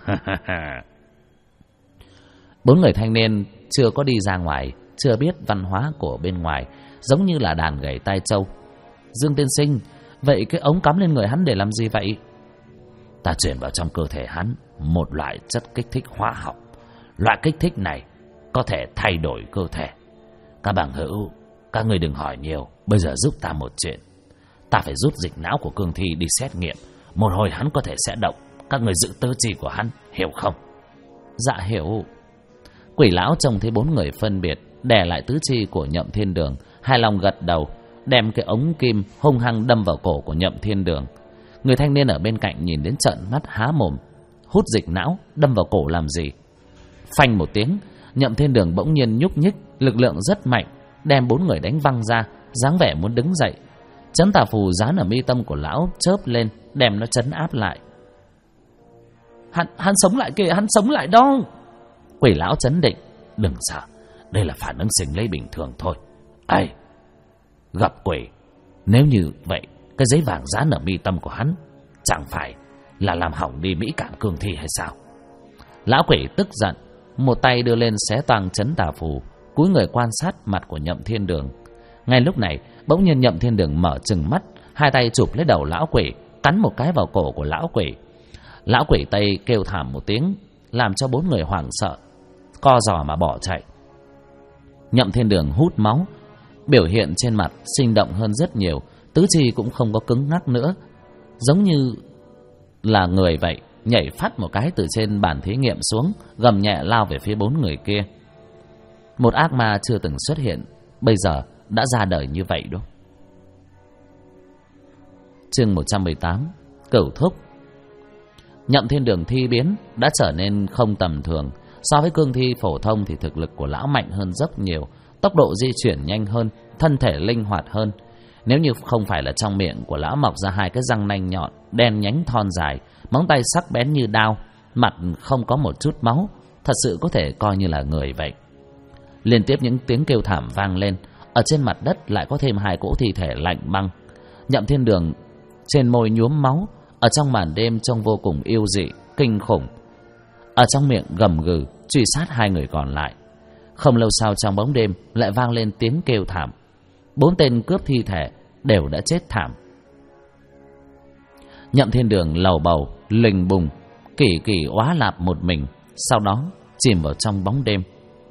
4 người thanh niên chưa có đi ra ngoài, chưa biết văn hóa của bên ngoài, giống như là đàn gảy tai trâu. Dương tiên sinh, vậy cái ống cắm lên người hắn để làm gì vậy? Ta chuyển vào trong cơ thể hắn một loại chất kích thích hóa học. Loại kích thích này có thể thay đổi cơ thể. Các bằng hữu, các người đừng hỏi nhiều, bây giờ giúp ta một chuyện. Ta phải rút dịch não của cương thi đi xét nghiệm, một hồi hắn có thể sẽ động. Các người giữ tứ chi của hắn, hiểu không? Dạ hiểu. Quỷ lão trông thấy 4 người phân biệt đè lại tứ chi của Nhậm Thiên Đường, hài lòng gật đầu, đem cái ống kim hung hăng đâm vào cổ của Nhậm Thiên Đường. Người thanh niên ở bên cạnh nhìn đến trợn mắt há mồm. Hút dịch não đâm vào cổ làm gì? Phanh một tiếng, Nhậm Thiên Đường bỗng nhiên nhúc nhích, lực lượng rất mạnh, đem 4 người đánh văng ra, dáng vẻ muốn đứng dậy. Chấn tà phù dán ở mi tâm của lão chớp lên, đem nó trấn áp lại. Hắn sống lại kìa, hắn sống lại đó. Quỷ lão chấn định. Đừng sợ, đây là phản ứng sinh lý bình thường thôi. Ai gặp quỷ, nếu như vậy cái giấy vàng dán ở mi tâm của hắn chẳng phải là làm hỏng đi mỹ cảm cương thi hay sao? Lão quỷ tức giận, một tay đưa lên xé toang chấn tà phù, cúi người quan sát mặt của Nhậm Thiên Đường. Ngay lúc này bỗng nhiên Nhậm Thiên Đường mở trừng mắt, hai tay chụp lấy đầu lão quỷ, cắn một cái vào cổ của lão quỷ. Lão quỷ Tây kêu thảm một tiếng, làm cho 4 người hoảng sợ, co giò mà bỏ chạy. Nhậm Thiên Đường hút máu, biểu hiện trên mặt sinh động hơn rất nhiều, tứ chi cũng không có cứng ngắc nữa, giống như là người vậy, nhảy phát một cái từ trên bàn thí nghiệm xuống, gầm nhẹ lao về phía 4 người kia. Một ác ma chưa từng xuất hiện, bây giờ đã ra đời như vậy đó. Chương 118, Cửu Thúc. Nhậm Thiên Đường thi biến đã trở nên không tầm thường. So với cương thi phổ thông thì thực lực của lão mạnh hơn rất nhiều, tốc độ di chuyển nhanh hơn, thân thể linh hoạt hơn. Nếu như không phải là trong miệng của lão mọc ra 2 cái răng nanh nhọn, đen nhánh thon dài, móng tay sắc bén như đao, mặt không có một chút máu, thật sự có thể coi như là người vậy. Liên tiếp những tiếng kêu thảm vang lên, ở trên mặt đất lại có thêm 2 cỗ thi thể lạnh băng. Nhậm Thiên Đường trên môi nhuốm máu, ở trong màn đêm trông vô cùng yêu dị, kinh khủng. Ở trong miệng gầm gừ truy sát 2 người còn lại. Không lâu sau trong bóng đêm lại vang lên tiếng kêu thảm. 4 tên cướp thi thể đều đã chết thảm. Nhậm Thiên Đường lầu bầu lình bùng, kỳ kỳ oá lạp một mình, sau đó chìm vào trong bóng đêm.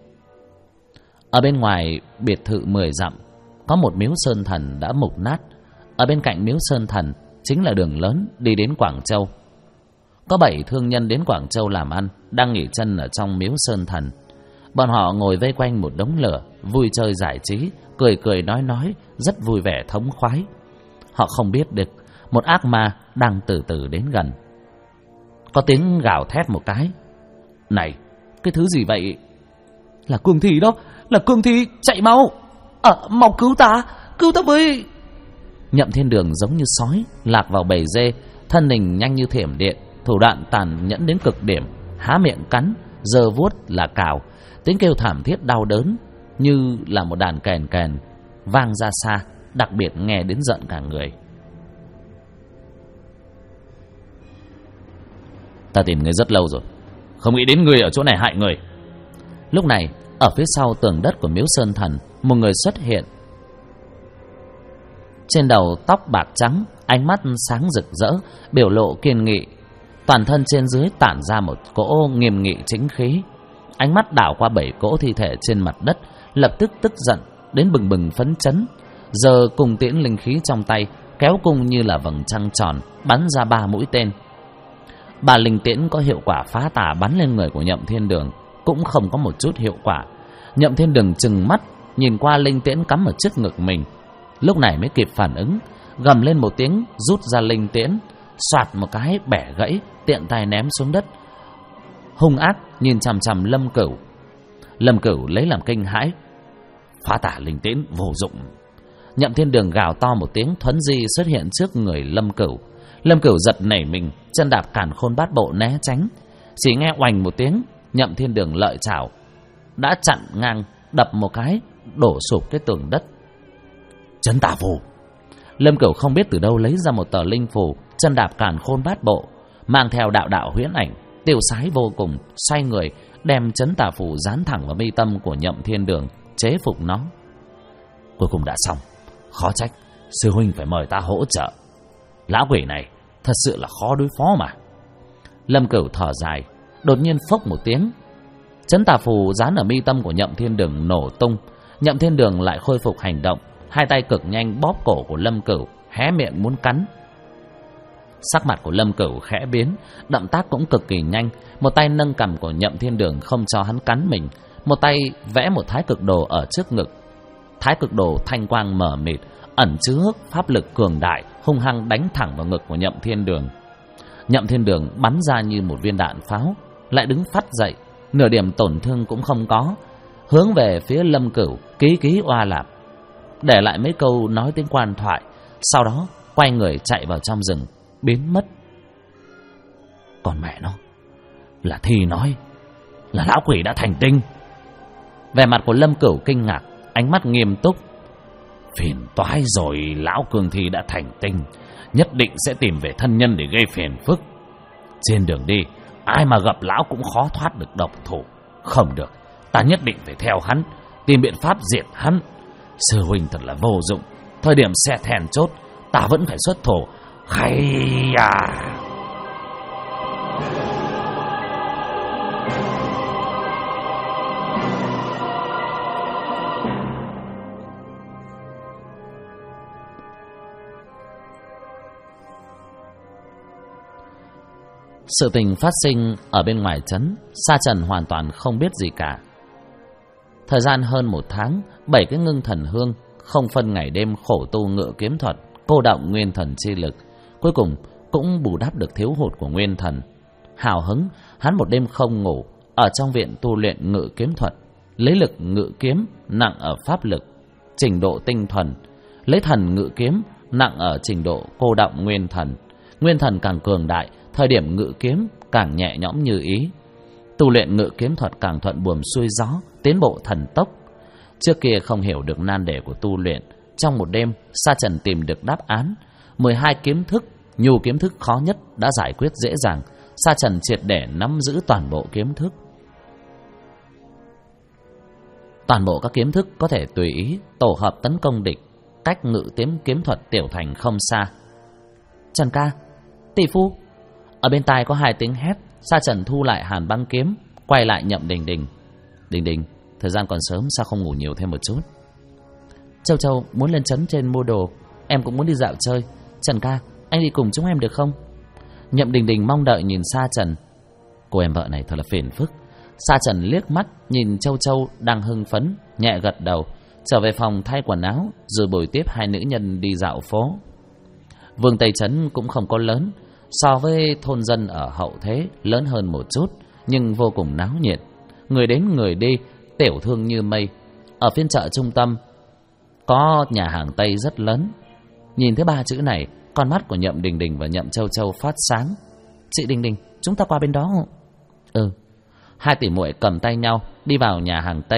Ở bên ngoài biệt thự 10 dặm có một miếu sơn thần đã mục nát. Ở bên cạnh miếu sơn thần chính là đường lớn đi đến Quảng Châu. Có 7 thương nhân đến Quảng Châu làm ăn, đang nghỉ chân ở trong miếu sơn thần. Bọn họ ngồi vây quanh một đống lửa, vui chơi giải trí, cười cười nói, rất vui vẻ thống khoái. Họ không biết được một ác ma đang từ từ đến gần. Có tiếng gào thét một cái. Này, cái thứ gì vậy? Là cương thi đó, là cương thi, chạy mau! Mau cứu ta với! Nhậm Thiên Đường giống như sói lạc vào bầy dê, thân hình nhanh như thiểm điện, thủ đoạn tàn nhẫn đến cực điểm, há miệng cắn, giơ vuốt là cào. Tiếng kêu thảm thiết đau đớn như là một đàn kèn kèn vang ra xa, đặc biệt nghe đến giận cả người. Ta tìm ngươi rất lâu rồi, không nghĩ đến ngươi ở chỗ này hại người. Lúc này, ở phía sau tường đất của miếu Sơn Thần, một người xuất hiện. Trên đầu tóc bạc trắng, ánh mắt sáng rực rỡ, biểu lộ kiên nghị. Toàn thân trên dưới tản ra một cỗ nghiêm nghị chính khí. Ánh mắt đảo qua 7 cỗ thi thể trên mặt đất, lập tức tức giận đến bừng bừng phấn chấn. Giờ cung tiễn linh khí trong tay, kéo cung như là vầng trăng tròn, bắn ra 3 mũi tên. 3 linh tiễn có hiệu quả phá tà bắn lên người của Nhậm Thiên Đường, cũng không có một chút hiệu quả. Nhậm Thiên Đường trừng mắt nhìn qua linh tiễn cắm ở trước ngực mình, lúc này mới kịp phản ứng, gầm lên một tiếng, rút ra linh tiễn, xoạt một cái bẻ gãy, tiện tay ném xuống đất. Hung ác nhìn chằm chằm Lâm Cửu. Lâm Cửu lấy làm kinh hãi. Phá tà linh tiễn vô dụng. Nhậm Thiên Đường gào to một tiếng, thuấn di xuất hiện trước người Lâm Cửu. Lâm Cửu giật nảy mình, chân đạp càn khôn bát bộ né tránh. Chỉ nghe oành một tiếng, Nhậm Thiên Đường lợi chảo đã chặn ngang, đập một cái, đổ sụp cái tường đất. Chấn tà phù. Lâm Cửu không biết từ đâu lấy ra một tờ linh phù, chân đạp càn khôn bát bộ, mang theo đạo đạo huyễn ảnh, tiêu sái vô cùng, xoay người đem chấn tà phù dán thẳng vào mi tâm của Nhậm Thiên Đường, chế phục nó. Cuối cùng đã xong, khó trách sư huynh phải mời ta hỗ trợ. Lão quỷ này thật sự là khó đối phó mà. Lâm Cửu thở dài, đột nhiên phốc một tiếng, chấn tà phù dán ở mi tâm của Nhậm Thiên Đường nổ tung. Nhậm Thiên Đường lại khôi phục hành động, hai tay cực nhanh bóp cổ của Lâm Cửu, hé miệng muốn cắn. Sắc mặt của Lâm Cửu khẽ biến, động tác cũng cực kỳ nhanh. Một tay nâng cằm của Nhậm Thiên Đường không cho hắn cắn mình, một tay vẽ một thái cực đồ ở trước ngực. Thái cực đồ thanh quang mờ mịt, ẩn chứa pháp lực cường đại, hung hăng đánh thẳng vào ngực của Nhậm Thiên Đường. Nhậm Thiên Đường bắn ra như một viên đạn pháo, lại đứng phắt dậy, nửa điểm tổn thương cũng không có, hướng về phía Lâm Cửu ký ký oa lạp, để lại mấy câu nói tiếng quan thoại, sau đó quay người chạy vào trong rừng, biến mất. Còn mẹ nó, là Thi nói là lão quỷ đã thành tinh. Vẻ mặt của Lâm Cửu kinh ngạc, ánh mắt nghiêm túc. Phiền toái rồi, lão cường Thi đã thành tinh, nhất định sẽ tìm về thân nhân để gây phiền phức. Trên đường đi, ai mà gặp lão cũng khó thoát được độc thủ. Không được, ta nhất định phải theo hắn, tìm biện pháp diệt hắn. Sư huynh thật là vô dụng, thời điểm xe thèn chốt, ta vẫn phải xuất thổ. Hay à! Sự tình phát sinh ở bên ngoài trấn, Sa Trần hoàn toàn không biết gì cả. Thời gian hơn 1 tháng, 7 cái ngưng thần hương không phân ngày đêm khổ tu ngự kiếm thuật, cô động nguyên thần chi lực, cuối cùng cũng bù đắp được thiếu hụt của nguyên thần. Hào hứng, hắn một đêm không ngủ, ở trong viện tu luyện ngự kiếm thuật, lấy lực ngự kiếm nặng ở pháp lực, trình độ tinh thuần, lấy thần ngự kiếm nặng ở trình độ cô động nguyên thần. Nguyên thần càng cường đại, thời điểm ngự kiếm càng nhẹ nhõm như ý. Tu luyện ngự kiếm thuật càng thuận buồm xuôi gió, tiến bộ thần tốc. Trước kia không hiểu được nan đề của tu luyện, trong một đêm, Sa Trần tìm được đáp án. 12 kiếm thức, nhu kiếm thức khó nhất đã giải quyết dễ dàng. Sa Trần triệt để nắm giữ toàn bộ kiếm thức. Toàn bộ các kiếm thức có thể tùy ý tổ hợp tấn công địch, cách ngự kiếm thuật tiểu thành không xa. Trần ca, tỷ phu. Ở bên tai có 2 tiếng hét. Sa Trần thu lại hàn băng kiếm, quay lại Nhậm Đình Đình. Đình Đình, thời gian còn sớm, sao không ngủ nhiều thêm một chút? Châu Châu muốn lên trấn trên mua đồ, em cũng muốn đi dạo chơi. Trần ca, anh đi cùng chúng em được không? Nhậm Đình Đình mong đợi nhìn Sa Trần. Cô em vợ này thật là phiền phức. Sa Trần liếc mắt nhìn Châu Châu đang hưng phấn, nhẹ gật đầu, trở về phòng thay quần áo, rồi bồi tiếp 2 nữ nhân đi dạo phố. Vương Tây Trấn cũng không có lớn, so với thôn dân ở hậu thế lớn hơn một chút, nhưng vô cùng náo nhiệt, người đến người đi, tiểu thương như mây. Ở phiên chợ trung tâm có nhà hàng Tây rất lớn. Nhìn thấy 3 chữ này, con mắt của Nhậm Đình Đình và Nhậm Châu Châu phát sáng. Chị Đình Đình, chúng ta qua bên đó không? Ừ. 2 tỷ muội cầm tay nhau đi vào nhà hàng Tây.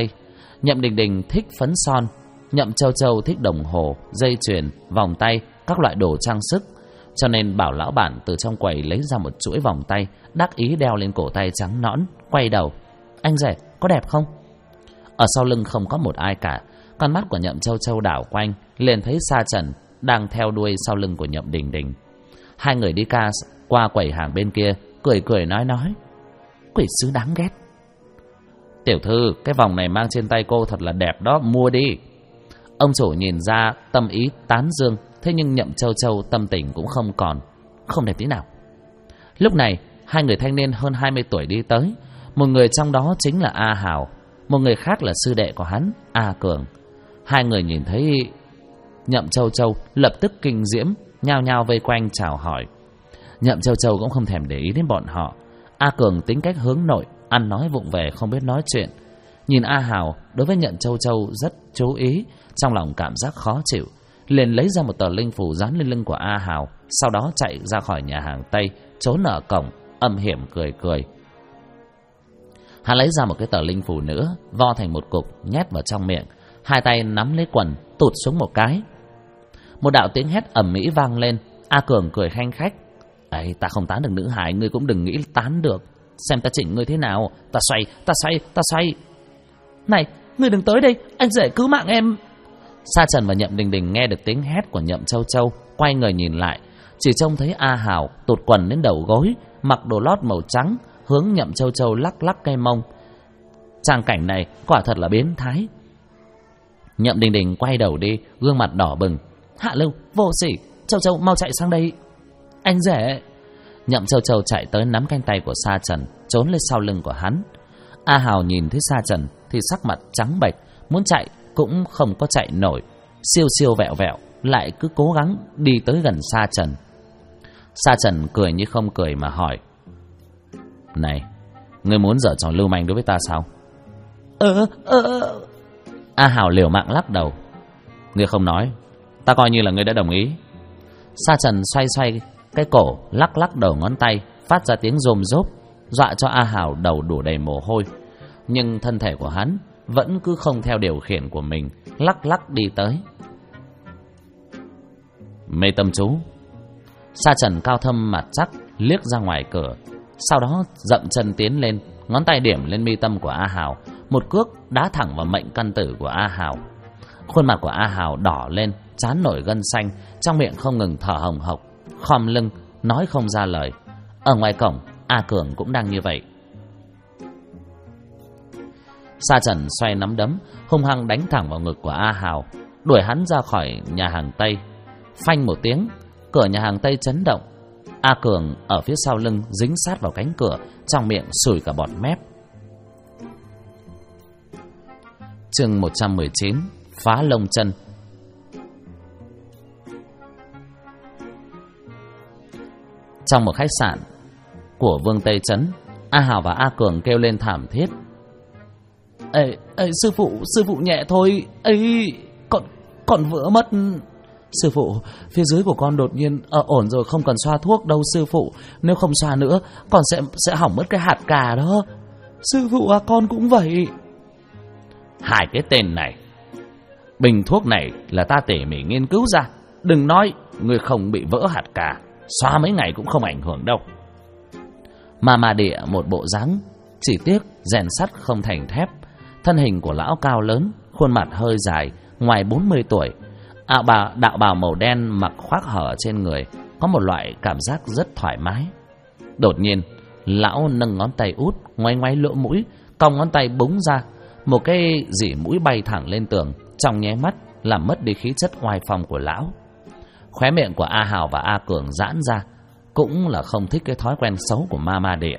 Nhậm Đình Đình thích phấn son, Nhậm Châu Châu thích đồng hồ, dây chuyền, vòng tay, các loại đồ trang sức, cho nên bảo lão bản từ trong quầy lấy ra một chuỗi vòng tay, đắc ý đeo lên cổ tay trắng nõn, quay đầu. Anh rể, có đẹp không? Ở sau lưng không có một ai cả. Con mắt của Nhậm Châu Châu đảo quanh, liền thấy Sa Trần đang theo đuôi sau lưng của Nhậm Đình Đình. Hai người đi qua quầy hàng bên kia, cười cười nói. Quỷ sứ đáng ghét. Tiểu thư, cái vòng này mang trên tay cô thật là đẹp đó, mua đi. Ông chủ nhìn ra tâm ý tán dương, thế nhưng Nhậm Châu Châu tâm tình cũng không còn, không đẹp tí nào. Lúc này, hai người thanh niên hơn 20 tuổi đi tới. Một người trong đó chính là A Hào, một người khác là sư đệ của hắn, A Cường. Hai người nhìn thấy Nhậm Châu Châu lập tức kinh diễm, nhao nhao vây quanh chào hỏi. Nhậm Châu Châu cũng không thèm để ý đến bọn họ. A Cường tính cách hướng nội, ăn nói vụng về, không biết nói chuyện. Nhìn A Hào đối với Nhậm Châu Châu rất chú ý, trong lòng cảm giác khó chịu, liền lấy ra một tờ linh phù dán lên lưng của A Hào, sau đó chạy ra khỏi nhà hàng Tây, trốn ở cổng, âm hiểm cười cười. Hắn lấy ra một cái tờ linh phù nữa, vo thành một cục, nhét vào trong miệng, hai tay nắm lấy quần, tụt xuống một cái. Một đạo tiếng hét ầm ĩ vang lên. A Cường cười khanh khách. Ấy, ta không tán được nữ hài, ngươi cũng đừng nghĩ tán được. Xem ta chỉnh ngươi thế nào. Ta xoay. Này, ngươi đừng tới đây, anh rể cứu mạng em. Sa Trần và Nhậm Đình Đình nghe được tiếng hét của Nhậm Châu Châu, quay người nhìn lại, chỉ trông thấy A Hào tụt quần đến đầu gối, mặc đồ lót màu trắng, hướng Nhậm Châu Châu lắc lắc cây mông. Tràng cảnh này quả thật là biến thái. Nhậm Đình Đình quay đầu đi, gương mặt đỏ bừng. Hạ Lưu, vô sỉ, Châu Châu mau chạy sang đây. Anh rể. Nhậm Châu Châu chạy tới nắm cánh tay của Sa Trần, trốn lên sau lưng của hắn. A Hào nhìn thấy Sa Trần thì sắc mặt trắng bệch, muốn chạy cũng không có chạy nổi, siêu siêu vẹo vẹo, lại cứ cố gắng đi tới gần Sa Trần. Sa Trần cười như không cười mà hỏi: Này, ngươi muốn giở trò lưu manh đối với ta sao? A Hào liều mạng lắc đầu. Ngươi không nói, ta coi như là ngươi đã đồng ý. Sa Trần xoay xoay cái cổ, lắc lắc đầu ngón tay, phát ra tiếng rôm rốp, dọa cho A Hào đầu đổ đầy mồ hôi. Nhưng thân thể của hắn vẫn cứ không theo điều khiển của mình, lắc lắc đi tới. Mê tâm chú. Sa Trần cao thâm mặt chắc liếc ra ngoài cửa, sau đó dậm chân tiến lên, ngón tay điểm lên mi tâm của A Hào, một cước đá thẳng vào mệnh căn tử của A Hào. Khuôn mặt của A Hào đỏ lên, trán nổi gân xanh, trong miệng không ngừng thở hồng hộc, khom lưng nói không ra lời. Ở ngoài cổng, A Cường cũng đang như vậy. Sa Trần xoay nắm đấm, hung hăng đánh thẳng vào ngực của A Hào, đuổi hắn ra khỏi nhà hàng Tây. Phanh một tiếng, cửa nhà hàng Tây chấn động. A Cường ở phía sau lưng dính sát vào cánh cửa, trong miệng sủi cả bọt mép. Chương 119: Phá lông chân. Trong một khách sạn của Vương Tây Trấn, A Hào và A Cường kêu lên thảm thiết. Ê, sư phụ nhẹ thôi, con vỡ mất. Sư phụ, phía dưới của con đột nhiên ổn rồi, không cần xoa thuốc đâu sư phụ. Nếu không xoa nữa, con sẽ hỏng mất cái hạt cà đó. Sư phụ à, con cũng vậy. Hai cái tên này, bình thuốc này là ta tỉ mỉ nghiên cứu ra. Đừng nói người không bị vỡ hạt cà, xoa mấy ngày cũng không ảnh hưởng đâu. Mà Địa một bộ dáng chỉ tiếc rèn sắt không thành thép. Thân hình của lão cao lớn, khuôn mặt hơi dài, ngoài 40 tuổi. Đạo bào màu đen mặc khoác hở trên người, có một loại cảm giác rất thoải mái. Đột nhiên, lão nâng ngón tay út, ngoáy ngoáy lỗ mũi, cong ngón tay búng ra, một cái dỉ mũi bay thẳng lên tường, trong nháy mắt làm mất đi khí chất oai phong của lão. Khóe miệng của A Hào và A Cường giãn ra, cũng là không thích cái thói quen xấu của Ma Địa.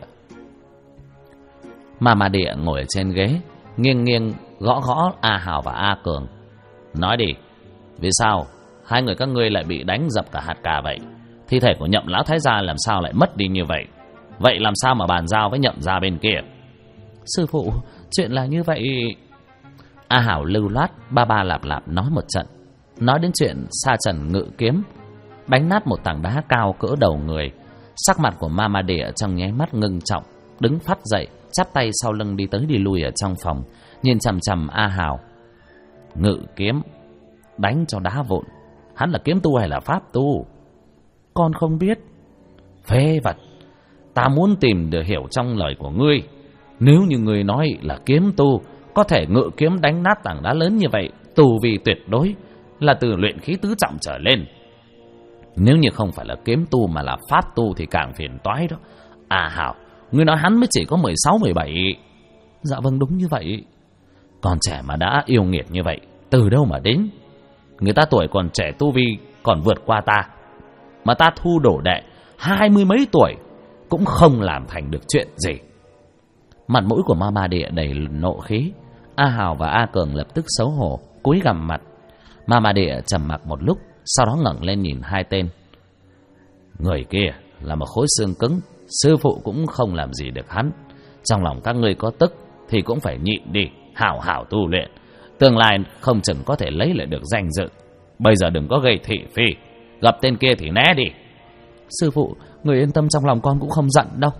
Ma Địa ngồi ở trên ghế, nghiêng nghiêng gõ A Hào và A Cường. Nói đi, vì sao hai người các ngươi lại bị đánh dập cả hạt cà vậy? Thi thể của Nhậm lão thái gia làm sao lại mất đi như vậy? Vậy làm sao mà bàn giao với Nhậm gia bên kia? Sư phụ, chuyện là như vậy. A Hào lưu loát ba lạp lạp nói một trận, nói đến chuyện Sa Trần ngự kiếm đánh nát một tảng đá cao cỡ đầu người. Sắc mặt của Ma Địa trong nháy mắt ngưng trọng, đứng phắt dậy, chắp tay sau lưng đi tới đi lui ở trong phòng, nhìn chằm chằm A Hào. Ngự kiếm đánh cho đá vụn, hắn là kiếm tu hay là pháp tu? Con không biết. Phế vật, ta muốn tìm được hiểu trong lời của ngươi. Nếu như ngươi nói là kiếm tu, có thể ngự kiếm đánh nát tảng đá lớn như vậy, tu vi tuyệt đối là từ luyện khí tứ trọng trở lên. Nếu như không phải là kiếm tu mà là pháp tu thì càng phiền toái đó. À Hảo, ngươi nói hắn mới chỉ có 16, 17. Dạ vâng, đúng như vậy. Còn trẻ mà đã yêu nghiệt như vậy, từ đâu mà đến? Người ta tuổi còn trẻ tu vi còn vượt qua ta, mà ta thu đồ đệ 20 mấy tuổi cũng không làm thành được chuyện gì. Mặt mũi của Mama Địa đầy nộ khí. A Hào và A Cường lập tức xấu hổ cúi gằm mặt. Mama Địa trầm mặc một lúc, sau đó ngẩng lên nhìn hai tên. Người kia là một khối xương cứng, sư phụ cũng không làm gì được hắn. Trong lòng các ngươi có tức thì cũng phải nhịn đi, hảo hảo tu luyện, tương lai không chừng có thể lấy lại được danh dự. Bây giờ đừng có gây thị phi, gặp tên kia thì né đi. Sư phụ, người yên tâm, trong lòng con cũng không giận đâu.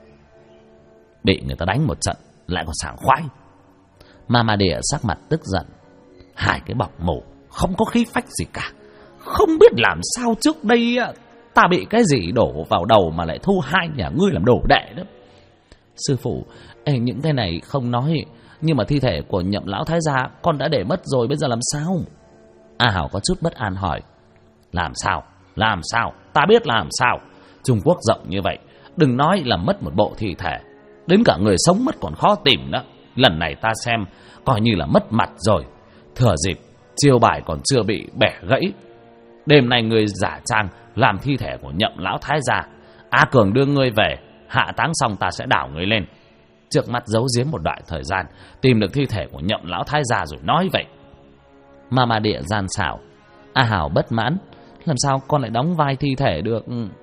Bị người ta đánh một trận lại còn sảng khoái. Mama Địa sắc mặt tức giận. Hai cái bọc mù không có khí phách gì cả. Không biết làm sao trước đây ta bị cái gì đổ vào đầu mà lại thu hai nhà ngươi làm đồ đệ đó. Sư phụ, những cái này không nói, nhưng mà thi thể của Nhậm lão thái gia con đã để mất rồi, bây giờ làm sao? A Hảo có chút bất an hỏi. Làm sao? Làm sao? Ta biết làm sao. Trung Quốc rộng như vậy, đừng nói là mất một bộ thi thể, đến cả người sống mất còn khó tìm đó. Lần này ta xem coi như là mất mặt rồi. Thừa dịp chiêu bài còn chưa bị bẻ gãy, đêm nay ngươi giả trang làm thi thể của Nhậm lão thái gia. A Cường đưa ngươi về, hạ táng xong ta sẽ đảo ngươi lên, trước mắt giấu giếm một đoạn thời gian, tìm được thi thể của Nhậm lão thái gia rồi nói vậy. Mama Địa gian xảo. A Hảo bất mãn. Làm sao con lại đóng vai thi thể được?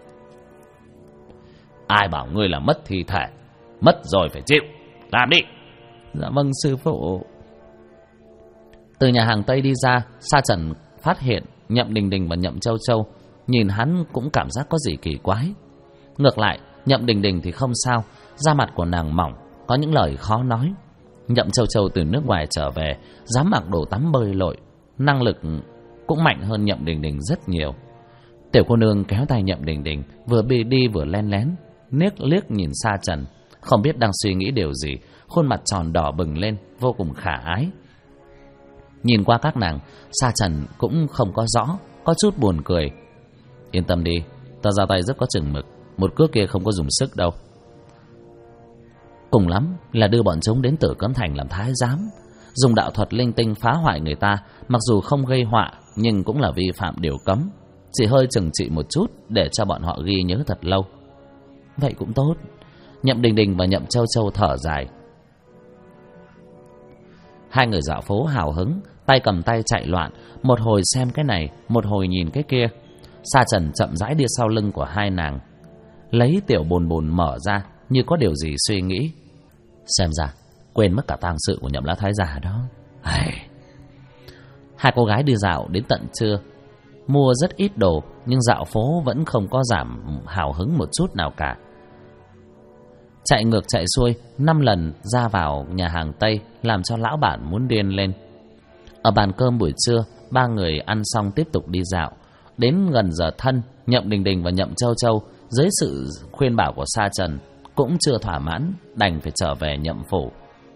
Ai bảo ngươi là mất thi thể? Mất rồi phải chịu, làm đi. Dạ vâng sư phụ. Từ nhà hàng Tây đi ra, Sa Trần phát hiện Nhậm Đình Đình và Nhậm Châu Châu. Nhìn hắn cũng cảm giác có gì kỳ quái. Ngược lại Nhậm Đình Đình thì không sao, da mặt của nàng mỏng, có những lời khó nói. Nhậm Châu Châu từ nước ngoài trở về, dám mặc đồ tắm bơi lội, năng lực cũng mạnh hơn Nhậm Đình Đình rất nhiều. Tiểu cô nương kéo tay Nhậm Đình Đình, vừa đi vừa len lén liếc nhìn Sa Trần, không biết đang suy nghĩ điều gì, khuôn mặt tròn đỏ bừng lên, vô cùng khả ái. Nhìn qua các nàng, Sa Trần cũng không có rõ, có chút buồn cười. Yên tâm đi, ta ra tay rất có chừng mực, một cước kia không có dùng sức đâu. Cùng lắm là đưa bọn chúng đến Tử Cấm Thành làm thái giám, dùng đạo thuật linh tinh phá hoại người ta, mặc dù không gây họa nhưng cũng là vi phạm điều cấm, chỉ hơi trừng trị một chút để cho bọn họ ghi nhớ thật lâu. Vậy cũng tốt. Nhậm Đình Đình và Nhậm Châu Châu thở dài. Hai người dạo phố hào hứng, tay cầm tay chạy loạn, một hồi xem cái này, một hồi nhìn cái kia. Sa Trần chậm rãi đi sau lưng của hai nàng, lấy tiểu bồn bồn mở ra, như có điều gì suy nghĩ. Xem ra quên mất cả tang sự của Nhậm lão thái gia đó. Hai cô gái đi dạo đến tận trưa, mua rất ít đồ, nhưng dạo phố vẫn không có giảm hào hứng một chút nào cả. Chạy ngược chạy xuôi 5 lần ra vào nhà hàng Tây, làm cho lão bản muốn điên lên. Ở bàn cơm buổi trưa, ba người ăn xong tiếp tục đi dạo. Đến gần giờ thân, Nhậm Đình Đình và Nhậm Châu Châu dưới sự khuyên bảo của Sa Trần cũng chưa thỏa mãn, đành phải trở về Nhậm phủ.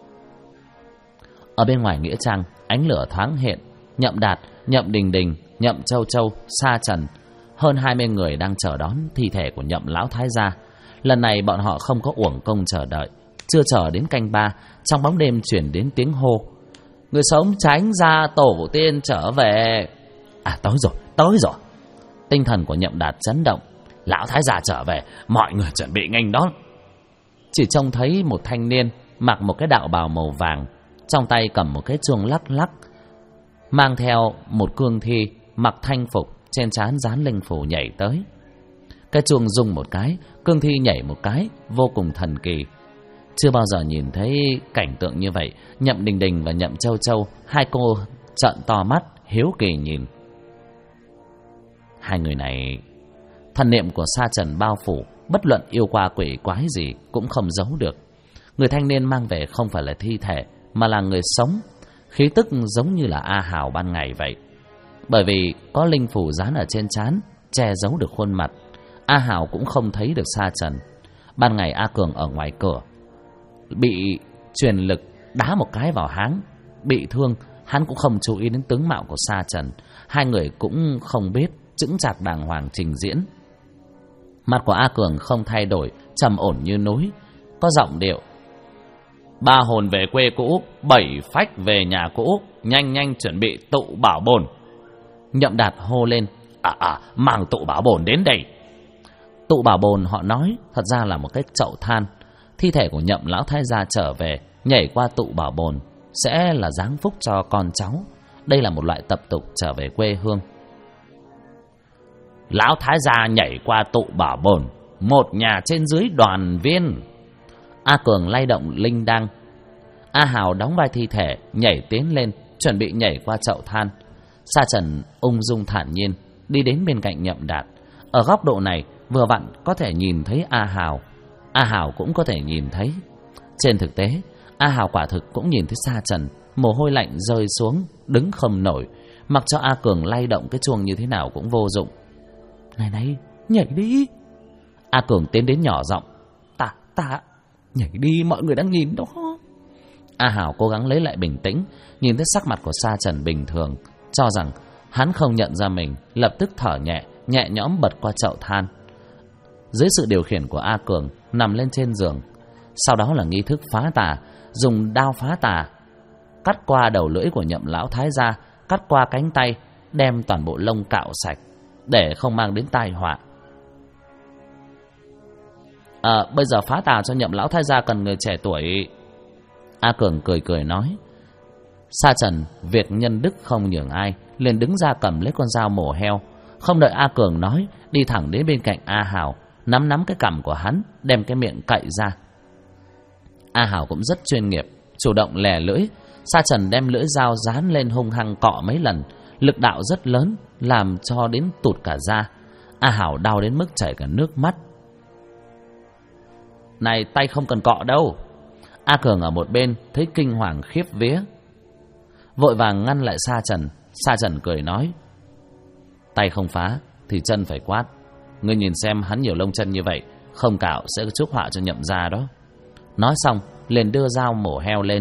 Ở bên ngoài nghĩa trang, ánh lửa thoáng hiện. Nhậm Đạt, Nhậm Đình Đình, Nhậm Châu Châu, Sa Trần, hơn 20 người đang chờ đón thi thể của Nhậm lão thái gia. Lần này bọn họ không có uổng công chờ đợi. Chưa chờ đến canh 3, trong bóng đêm chuyển đến tiếng hô: người sống tránh ra, tổ tiên trở về. À, tới rồi. Tinh thần của Nhậm Đạt chấn động. Lão thái gia trở về, mọi người chuẩn bị nghênh đón. Chỉ trông thấy một thanh niên mặc một cái đạo bào màu vàng, trong tay cầm một cái chuông lắc lắc, mang theo một cương thi mặc thanh phục, trên trán dán linh phù nhảy tới. Cái chuông rung một cái, cương thi nhảy một cái, vô cùng thần kỳ. Chưa bao giờ nhìn thấy cảnh tượng như vậy. Nhậm Đình Đình và Nhậm Châu Châu, hai cô trợn to mắt hiếu kỳ nhìn. Hai người này, thần niệm của Sa Trần bao phủ, bất luận yêu qua quỷ quái gì cũng không giấu được. Người thanh niên mang về không phải là thi thể, mà là người sống. Khí tức giống như là A Hào ban ngày vậy. Bởi vì có linh phủ dán ở trên trán, che giấu được khuôn mặt, A Hào cũng không thấy được Sa Trần. Ban ngày A Cường ở ngoài cửa bị truyền lực đá một cái vào háng, bị thương. Hắn cũng không chú ý đến tướng mạo của Sa Trần. Hai người cũng không biết, chững chạc đàng hoàng trình diễn. Mặt của A Cường không thay đổi, trầm ổn như núi, có giọng điệu: 3 hồn về quê cũ, 7 phách về nhà cũ, nhanh nhanh chuẩn bị tụ bảo bồn. Nhậm Đạt hô lên: mang tụ bảo bồn đến đây. Tụ bảo bồn họ nói thật ra là một cái chậu than. Thi thể của Nhậm lão thái gia trở về, nhảy qua tụ bảo bồn sẽ là giáng phúc cho con cháu. Đây là một loại tập tục trở về quê hương. Lão thái gia nhảy qua tụ bảo bồn, một nhà trên dưới đoàn viên. A Cường lay động linh đăng. A Hào đóng vai thi thể, nhảy tiến lên, chuẩn bị nhảy qua chậu than. Sa Trần ung dung thản nhiên đi đến bên cạnh Nhậm Đạt. Ở góc độ này vừa vặn có thể nhìn thấy A Hào, A Hào cũng có thể nhìn thấy. Trên thực tế A Hào quả thực cũng nhìn thấy Sa Trần. Mồ hôi lạnh rơi xuống, đứng không nổi. Mặc cho A Cường lay động cái chuông như thế nào cũng vô dụng. Này, nhảy đi. A Cường tiến đến nhỏ giọng: Ta nhảy đi, mọi người đang nhìn đó. A Hào cố gắng lấy lại bình tĩnh, nhìn thấy sắc mặt của Sa Trần bình thường, cho rằng hắn không nhận ra mình, lập tức thở nhẹ, nhẹ nhõm bật qua chậu than. Dưới sự điều khiển của A Cường, nằm lên trên giường. Sau đó là nghi thức phá tà, dùng đao phá tà, cắt qua đầu lưỡi của Nhậm lão thái gia, cắt qua cánh tay, đem toàn bộ lông cạo sạch để không mang đến tai họa. Bây giờ phá tà cho Nhậm lão thái gia cần người trẻ tuổi. A Cường cười cười nói. Sa Trần việc nhân đức không nhường ai, liền đứng ra cầm lấy con dao mổ heo. Không đợi A Cường nói, đi thẳng đến bên cạnh A Hào, nắm cái cằm của hắn, đem cái miệng cậy ra. A Hào cũng rất chuyên nghiệp, chủ động lè lưỡi. Sa Trần đem lưỡi dao dán lên hung hăng cọ mấy lần, lực đạo rất lớn, làm cho đến tụt cả da. A Hào đau đến mức chảy cả nước mắt. Này, tay không cần cọ đâu. A Cường ở một bên thấy kinh hoàng khiếp vía, vội vàng ngăn lại Sa Trần. Sa Trần cười nói: Tay không phá thì chân phải quát. Ngươi nhìn xem hắn nhiều lông chân như vậy, không cạo sẽ chuốc họa cho Nhậm gia đó. Nói xong liền đưa dao mổ heo lên.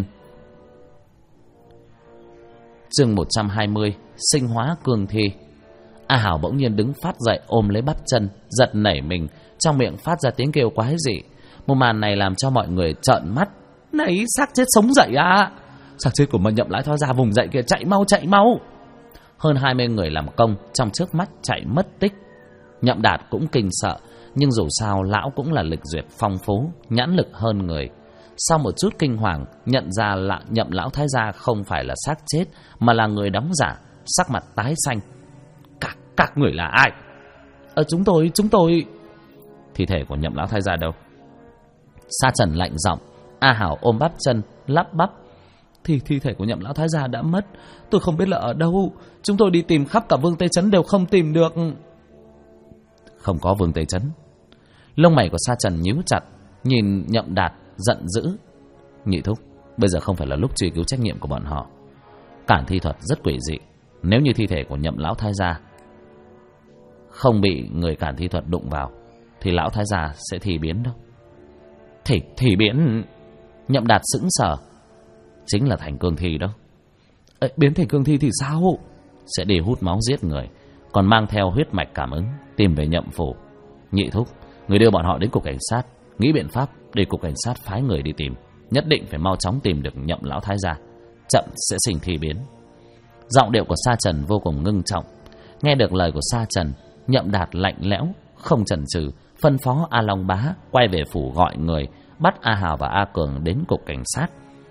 Chương 120: Sinh hóa cương thi. A Hào bỗng nhiên đứng phát dậy, ôm lấy bắp chân, giật nảy mình, trong miệng phát ra tiếng kêu quái dị. Một màn này làm cho mọi người trợn mắt. Này, xác chết sống dậy à? Xác chết của Nhậm lão thái gia vùng dậy kìa, chạy mau. Hơn 20 người làm công trong trước mắt chạy mất tích. Nhậm Đạt cũng kinh sợ, nhưng dù sao lão cũng là lịch duyệt phong phú, nhãn lực hơn người. Sau một chút kinh hoàng, nhận ra là Nhậm lão thái gia không phải là xác chết, mà là người đóng giả, sắc mặt tái xanh. Các người là ai? Chúng tôi. Thi thể của Nhậm lão thái gia đâu? Sa Trần lạnh giọng. A Hào ôm bắp chân, lắp bắp. Thi thể của Nhậm lão thái gia đã mất. Tôi không biết là ở đâu. Chúng tôi đi tìm khắp cả Vương Tây Trấn đều không tìm được. Không có Vương Tây Trấn. Lông mày của Sa Trần nhíu chặt, nhìn Nhậm Đạt giận dữ. Nhị thúc, bây giờ không phải là lúc truy cứu trách nhiệm của bọn họ. Cản thi thuật rất quỷ dị. Nếu như thi thể của Nhậm lão thái gia không bị người cản thi thuật đụng vào thì lão thái gia sẽ thi biến đâu. Thì biến? Nhậm Đạt sững sờ. Chính là thành cương thi đó. Biến thành cương thi thì sao? Sẽ đi hút máu giết người, còn mang theo huyết mạch cảm ứng, tìm về Nhậm phủ. Nhị thúc, người đưa bọn họ đến cục cảnh sát, nghĩ biện pháp để cục cảnh sát phái người đi tìm. Nhất định phải mau chóng tìm được Nhậm lão thái gia, chậm sẽ sinh thi biến. Giọng điệu của Sa Trần vô cùng ngưng trọng. Nghe được lời của Sa Trần, Nhậm Đạt lạnh lẽo, không chần chừ, phân phó A Long Bá quay về phủ gọi người, bắt A Hào và A Cường đến cục cảnh sát.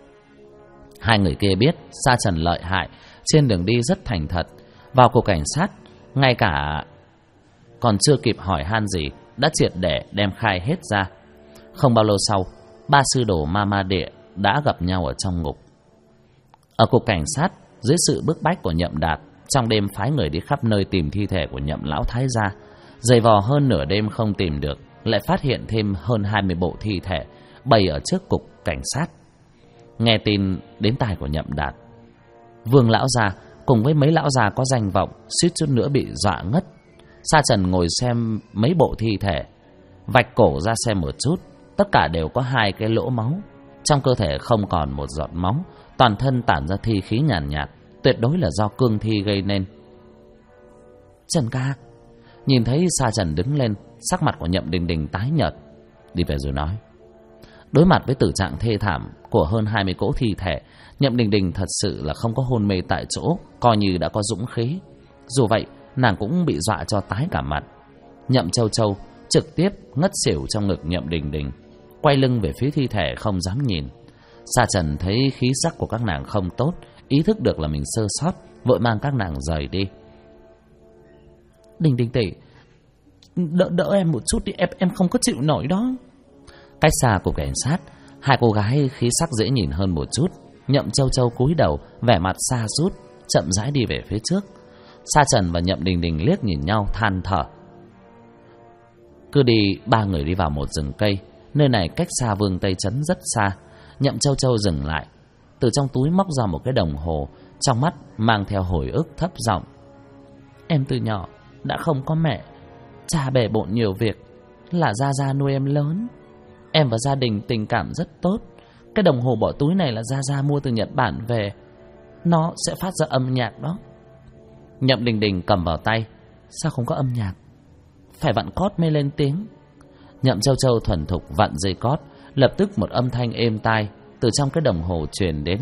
Hai người kia biết Sa Trần lợi hại, trên đường đi rất thành thật. Vào cục cảnh sát, ngay cả còn chưa kịp hỏi han gì, đã triệt để đem khai hết ra. Không bao lâu sau, ba sư đồ Ma Ma Địa đã gặp nhau ở trong ngục. Ở cục cảnh sát, dưới sự bức bách của Nhậm Đạt, trong đêm phái người đi khắp nơi tìm thi thể của Nhậm lão thái gia. Giày vò hơn nửa đêm không tìm được, lại phát hiện thêm hơn 20 bộ thi thể bày ở trước cục cảnh sát. Nghe tin đến tai của Nhậm Đạt, Vương lão già cùng với mấy lão già có danh vọng suýt chút nữa bị dọa ngất. Sa Trần ngồi xem mấy bộ thi thể, vạch cổ ra xem một chút, tất cả đều có 2 cái lỗ máu, trong cơ thể không còn một giọt máu, toàn thân tản ra thi khí nhàn nhạt, tuyệt đối là do cương thi gây nên. Trần ca. Nhìn thấy Sa Trần đứng lên, sắc mặt của Nhậm Đình Đình tái nhợt. Đi về rồi nói. Đối mặt với tử trạng thê thảm của hơn 20 cỗ thi thể, Nhậm Đình Đình thật sự là không có hôn mê tại chỗ, coi như đã có dũng khí. Dù vậy, nàng cũng bị dọa cho tái cả mặt. Nhậm Châu Châu trực tiếp ngất xỉu trong ngực Nhậm Đình Đình, quay lưng về phía thi thể không dám nhìn. Sa Trần thấy khí sắc của các nàng không tốt, ý thức được là mình sơ sót, vội mang các nàng rời đi. Đình Đình tỷ, đỡ em một chút đi, em không có chịu nổi đó. Cách xa của cảnh sát, 2 cô gái khí sắc dễ nhìn hơn một chút. Nhậm Châu Châu cúi đầu, vẻ mặt sa sút, chậm rãi đi về phía trước. Sa Trần và Nhậm Đình Đình liếc nhìn nhau than thở. Cứ đi, 3 người đi vào một rừng cây. Nơi này cách xa Vương Tây Trấn rất xa. Nhậm Châu Châu dừng lại, từ trong túi móc ra một cái đồng hồ, trong mắt mang theo hồi ức, thấp giọng. Em từ nhỏ đã không có mẹ, cha bề bộn nhiều việc, là Gia Gia nuôi em lớn. Em và gia đình tình cảm rất tốt. Cái đồng hồ bỏ túi này là Gia Gia mua từ Nhật Bản về, nó sẽ phát ra âm nhạc đó. Nhậm Đình Đình cầm vào tay. Sao không có âm nhạc? Phải vặn cót mới lên tiếng. Nhậm Châu Châu thuần thục vặn dây cót, lập tức một âm thanh êm tai từ trong cái đồng hồ truyền đến.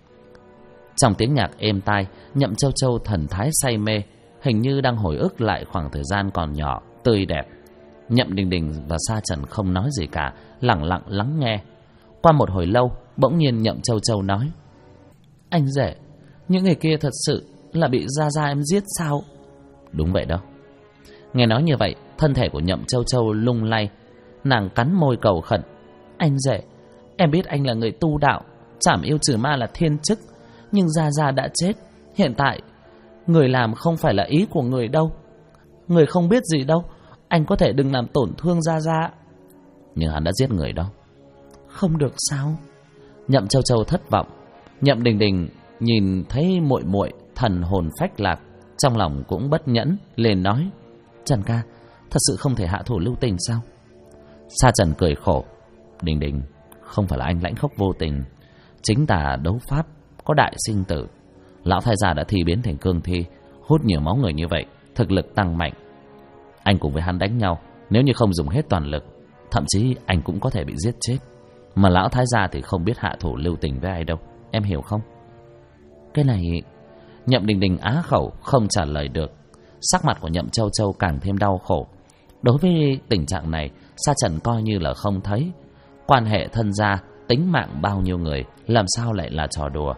Trong tiếng nhạc êm tai, Nhậm Châu Châu thần thái say mê, hình như đang hồi ức lại khoảng thời gian còn nhỏ, tươi đẹp. Nhậm Đình Đình và Sa Trần không nói gì cả, lặng lặng lắng nghe. Qua một hồi lâu, bỗng nhiên Nhậm Châu Châu nói. Anh rể, những người kia thật sự là bị Gia Gia em giết sao? Đúng vậy đó. Nghe nói như vậy, thân thể của Nhậm Châu Châu lung lay. Nàng cắn môi cầu khẩn. Anh rể, em biết anh là người tu đạo, trảm yêu trừ ma là thiên chức, nhưng Gia Gia đã chết. Hiện tại, người làm không phải là ý của người đâu. Người không biết gì đâu. Anh có thể đừng làm tổn thương Gia Gia. Nhưng hắn đã giết người đó. Không được sao? Nhậm Châu Châu thất vọng. Nhậm Đình Đình nhìn thấy muội muội thần hồn phách lạc, trong lòng cũng bất nhẫn, liền nói. Trần ca, thật sự không thể hạ thủ lưu tình sao? Sa Trần cười khổ. Đình Đình, không phải là anh lãnh khốc vô tình. Chính tà đấu pháp có đại sinh tử. Lão thái gia đã thi biến thành cương thi, hút nhiều máu người như vậy, thực lực tăng mạnh. Anh cùng với hắn đánh nhau, nếu như không dùng hết toàn lực, thậm chí anh cũng có thể bị giết chết. Mà lão thái gia thì không biết hạ thủ lưu tình với ai đâu. Em hiểu không? Cái này... Nhậm Đình Đình á khẩu không trả lời được. Sắc mặt của Nhậm Châu Châu càng thêm đau khổ. Đối với tình trạng này, Sa Trần coi như là không thấy. Quan hệ thân gia, tính mạng bao nhiêu người, làm sao lại là trò đùa.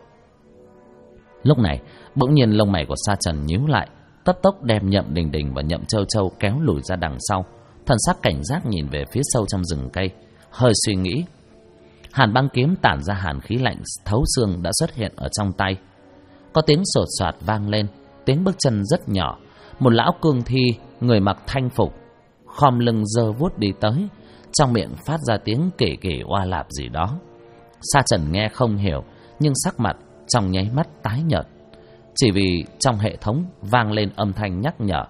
Lúc này, bỗng nhiên lông mày của Sa Trần nhíu lại, cấp tốc đem Nhậm Đình Đình và Nhậm Châu Châu kéo lùi ra đằng sau. Thần sắc cảnh giác nhìn về phía sâu trong rừng cây, hơi suy nghĩ. Hàn băng kiếm tản ra hàn khí lạnh thấu xương đã xuất hiện ở trong tay. Có tiếng sột soạt vang lên, tiếng bước chân rất nhỏ. Một lão cương thi, người mặc thanh phục, khom lưng giơ vuốt đi tới, trong miệng phát ra tiếng kể kể oa lạp gì đó. Sa Trần nghe không hiểu, nhưng sắc mặt trong nháy mắt tái nhợt, chỉ vì trong hệ thống vang lên âm thanh nhắc nhở.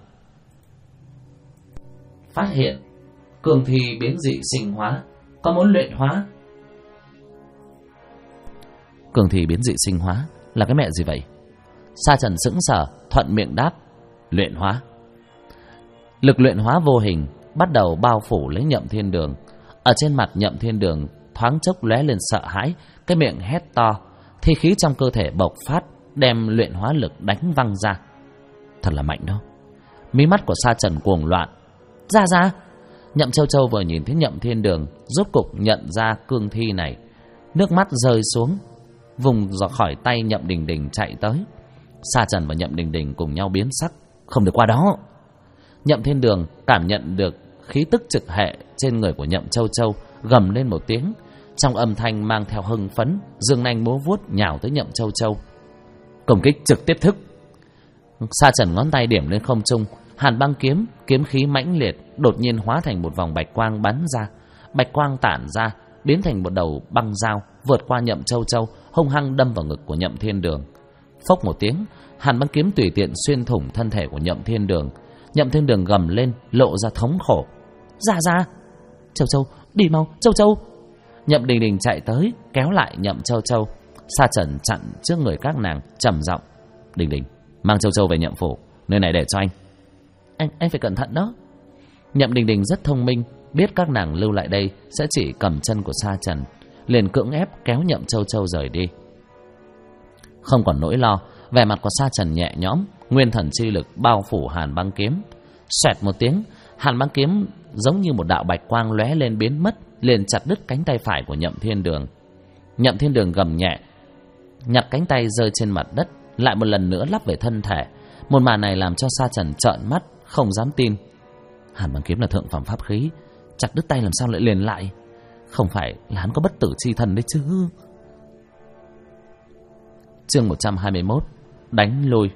Phát hiện cương thi biến dị sinh hóa, có muốn luyện hóa. Cương thi biến dị sinh hóa là cái mẹ gì vậy? Sa Trần sững sờ, thuận miệng đáp. Luyện hóa. Lực luyện hóa vô hình bắt đầu bao phủ lấy Nhậm Thiên Đường. Ở trên mặt Nhậm Thiên Đường thoáng chốc lóe lên sợ hãi, cái miệng hét to, thi khí trong cơ thể bộc phát, đem luyện hóa lực đánh văng ra. Thật là mạnh đó. Mí mắt của Sa Trần cuồng loạn. Ra ra. Nhậm Châu Châu vừa nhìn thấy Nhậm Thiên Đường, rốt cục nhận ra cương thi này, nước mắt rơi xuống, vùng ra khỏi tay Nhậm Đình Đình chạy tới. Sa Trần và Nhậm Đình Đình cùng nhau biến sắc. Không được qua đó. Nhậm Thiên Đường cảm nhận được khí tức trực hệ trên người của Nhậm Châu Châu, gầm lên một tiếng, trong âm thanh mang theo hưng phấn, dương nanh múa vuốt nhào tới Nhậm Châu Châu. Công kích trực tiếp thức. Sa Trần ngón tay điểm lên không trung, hàn băng kiếm, kiếm khí mãnh liệt đột nhiên hóa thành một vòng bạch quang bắn ra. Bạch quang tản ra, biến thành một đầu băng dao, vượt qua Nhậm Châu Châu, hung hăng đâm vào ngực của Nhậm Thiên Đường. Phốc một tiếng, hàn băng kiếm tùy tiện xuyên thủng thân thể của Nhậm Thiên Đường. Nhậm Thiên Đường gầm lên, lộ ra thống khổ. Ra! Châu Châu, đi mau, Châu Châu! Nhậm Đình Đình chạy tới, kéo lại Nhậm Châu Châu. Sa Trần chặn trước người các nàng, trầm giọng: Đình Đình, mang Châu Châu về Nhậm phủ, nơi này để cho anh. Anh phải cẩn thận đó. Nhậm Đình Đình rất thông minh, biết các nàng lưu lại đây sẽ chỉ cầm chân của Sa Trần, liền cưỡng ép kéo Nhậm Châu Châu rời đi. Không còn nỗi lo, vẻ mặt của Sa Trần nhẹ nhõm, nguyên thần chi lực bao phủ hàn băng kiếm. Xoẹt một tiếng, hàn băng kiếm giống như một đạo bạch quang lóe lên biến mất, liền chặt đứt cánh tay phải của Nhậm Thiên Đường. Nhậm Thiên Đường gầm nhẹ, nhặt cánh tay rơi trên mặt đất, lại một lần nữa lắp về thân thể. Một màn này làm cho Sa Trần trợn mắt, không dám tin. Hàn băng kiếm là thượng phẩm pháp khí, chặt đứt tay làm sao lại liền lại? Không phải là hắn có bất tử chi thần đấy chứ? Chương 121: Đánh lui.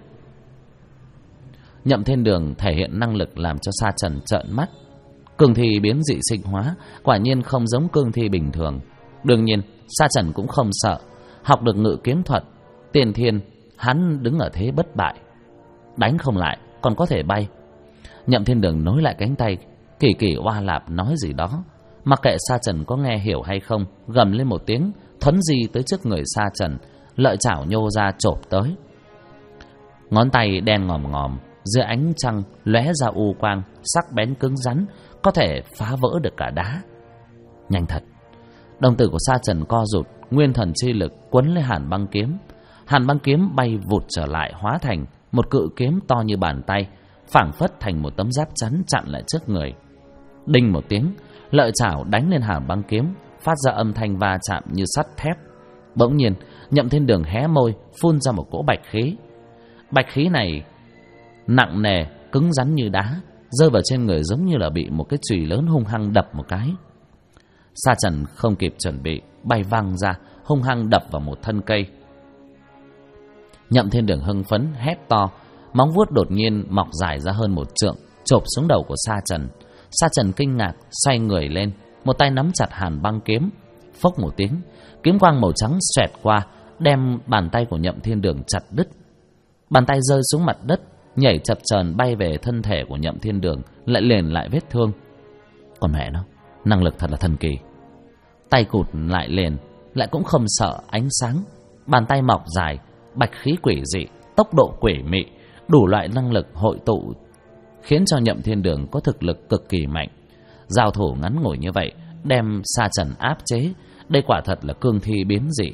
Nhậm Thiên Đường thể hiện năng lực làm cho Sa Trần trợn mắt. Cương thi biến dị sinh hóa, quả nhiên không giống cương thi bình thường. Đương nhiên, Sa Trần cũng không sợ, học được ngự kiếm thuật, tiên thiên, hắn đứng ở thế bất bại. Đánh không lại, còn có thể bay. Nhậm Thiên Đường nối lại cánh tay, kỳ kỳ oa lạp nói gì đó. Mặc kệ Sa Trần có nghe hiểu hay không, gầm lên một tiếng, thuấn di tới trước người Sa Trần, lợi chảo nhô ra chộp tới. Ngón tay đen ngòm ngòm, dưới ánh trăng lóe ra u quang, sắc bén cứng rắn, có thể phá vỡ được cả đá. Nhanh thật. Đồng tử của Sa Trần co rụt, nguyên thần chi lực quấn lấy hàn băng kiếm. Hàn băng kiếm bay vụt trở lại, hóa thành một cự kiếm to như bàn tay, phảng phất thành một tấm giáp chắn chặn lại trước người. Đinh một tiếng, lợi chảo đánh lên hàn băng kiếm, phát ra âm thanh va chạm như sắt thép. Bỗng nhiên, Nhậm Thiên Đường hé môi, phun ra một cỗ bạch khí. Bạch khí này nặng nề, cứng rắn như đá, rơi vào trên người giống như là bị một cái chùy lớn hung hăng đập một cái. Sa Trần không kịp chuẩn bị, bay văng ra, hung hăng đập vào một thân cây. Nhậm Thiên Đường hưng phấn hét to, móng vuốt đột nhiên mọc dài ra hơn một trượng, chộp xuống đầu của Sa Trần. Sa Trần kinh ngạc, xoay người lên, một tay nắm chặt hàn băng kiếm. Phốc một tiếng, kiếm quang màu trắng xoẹt qua, đem bàn tay của Nhậm Thiên Đường chặt đứt. Bàn tay rơi xuống mặt đất, nhảy chập chờn bay về thân thể của Nhậm Thiên Đường, lại liền lại vết thương. Còn mẹ nó, năng lực thật là thần kỳ. Tay cụt lại liền, lại cũng không sợ ánh sáng. Bàn tay mọc dài, bạch khí quỷ dị, tốc độ quỷ mị, đủ loại năng lực hội tụ, khiến cho Nhậm Thiên Đường có thực lực cực kỳ mạnh. Giao thủ ngắn ngủi như vậy, đem Sa Trần áp chế, đây quả thật là cương thi biến dị.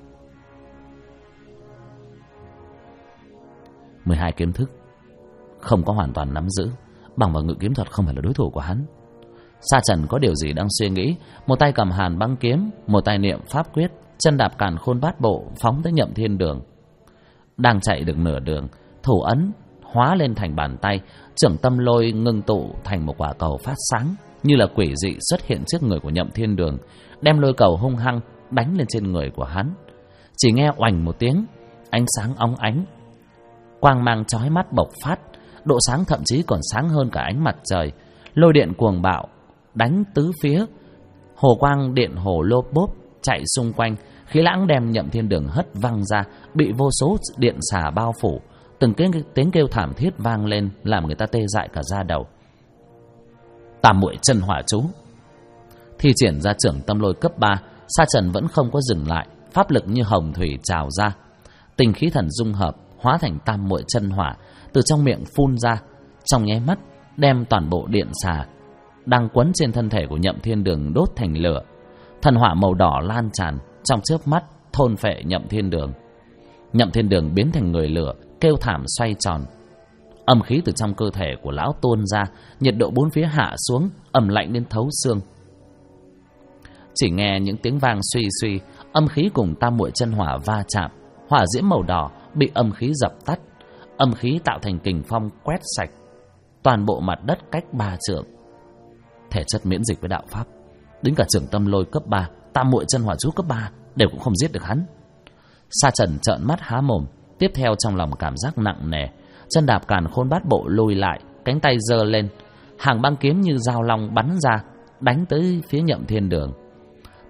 12 kiếm thức, không có hoàn toàn nắm giữ, bằng vào ngự kiếm thuật không phải là đối thủ của hắn. Sa Trần có điều gì đang suy nghĩ, một tay cầm hàn băng kiếm, một tay niệm pháp quyết, chân đạp càn khôn bát bộ phóng tới Nhậm Thiên Đường. Đang chạy được nửa đường, thủ ấn hóa lên thành bàn tay, trưởng tâm lôi ngưng tụ thành một quả cầu phát sáng, như là quỷ dị xuất hiện trước người của Nhậm Thiên Đường, đem lôi cầu hung hăng đánh lên trên người của hắn. Chỉ nghe oành một tiếng, ánh sáng óng ánh, quang mang chói mắt bộc phát, độ sáng thậm chí còn sáng hơn cả ánh mặt trời. Lôi điện cuồng bạo đánh tứ phía, hồ quang điện hồ lốp bốp chạy xung quanh, khí lãng đem Nhậm Thiên Đường hất văng ra, bị vô số điện xà bao phủ. Từng tiếng kêu thảm thiết vang lên, làm người ta tê dại cả da đầu. Tam muội chân hỏa chú. Thi triển ra trưởng tâm lôi cấp 3, Sa Trần vẫn không có dừng lại, pháp lực như hồng thủy trào ra, tinh khí thần dung hợp hóa thành tam muội chân hỏa, từ trong miệng phun ra, trong nháy mắt đem toàn bộ điện xà đang quấn trên thân thể của Nhậm Thiên Đường đốt thành lửa. Thần hỏa màu đỏ lan tràn, trong chớp mắt thôn phệ Nhậm Thiên Đường. Nhậm Thiên Đường biến thành người lửa, kêu thảm xoay tròn. Âm khí từ trong cơ thể của lão tuôn ra, nhiệt độ bốn phía hạ xuống, ẩm lạnh đến thấu xương. Chỉ nghe những tiếng vang suy suy, âm khí cùng tam muội chân hỏa va chạm, hỏa diễm màu đỏ bị âm khí dập tắt, âm khí tạo thành kình phong quét sạch toàn bộ mặt đất cách 3 trượng. Thể chất miễn dịch với đạo pháp, đến cả trưởng tâm lôi cấp 3, tam muội chân hỏa chú cấp 3 đều cũng không giết được hắn. Sa Trần trợn mắt há mồm, tiếp theo trong lòng cảm giác nặng nề, chân đạp càn khôn bát bộ lùi lại, cánh tay giơ lên, hàng băng kiếm như dao long bắn ra, đánh tới phía Nhậm Thiên Đường.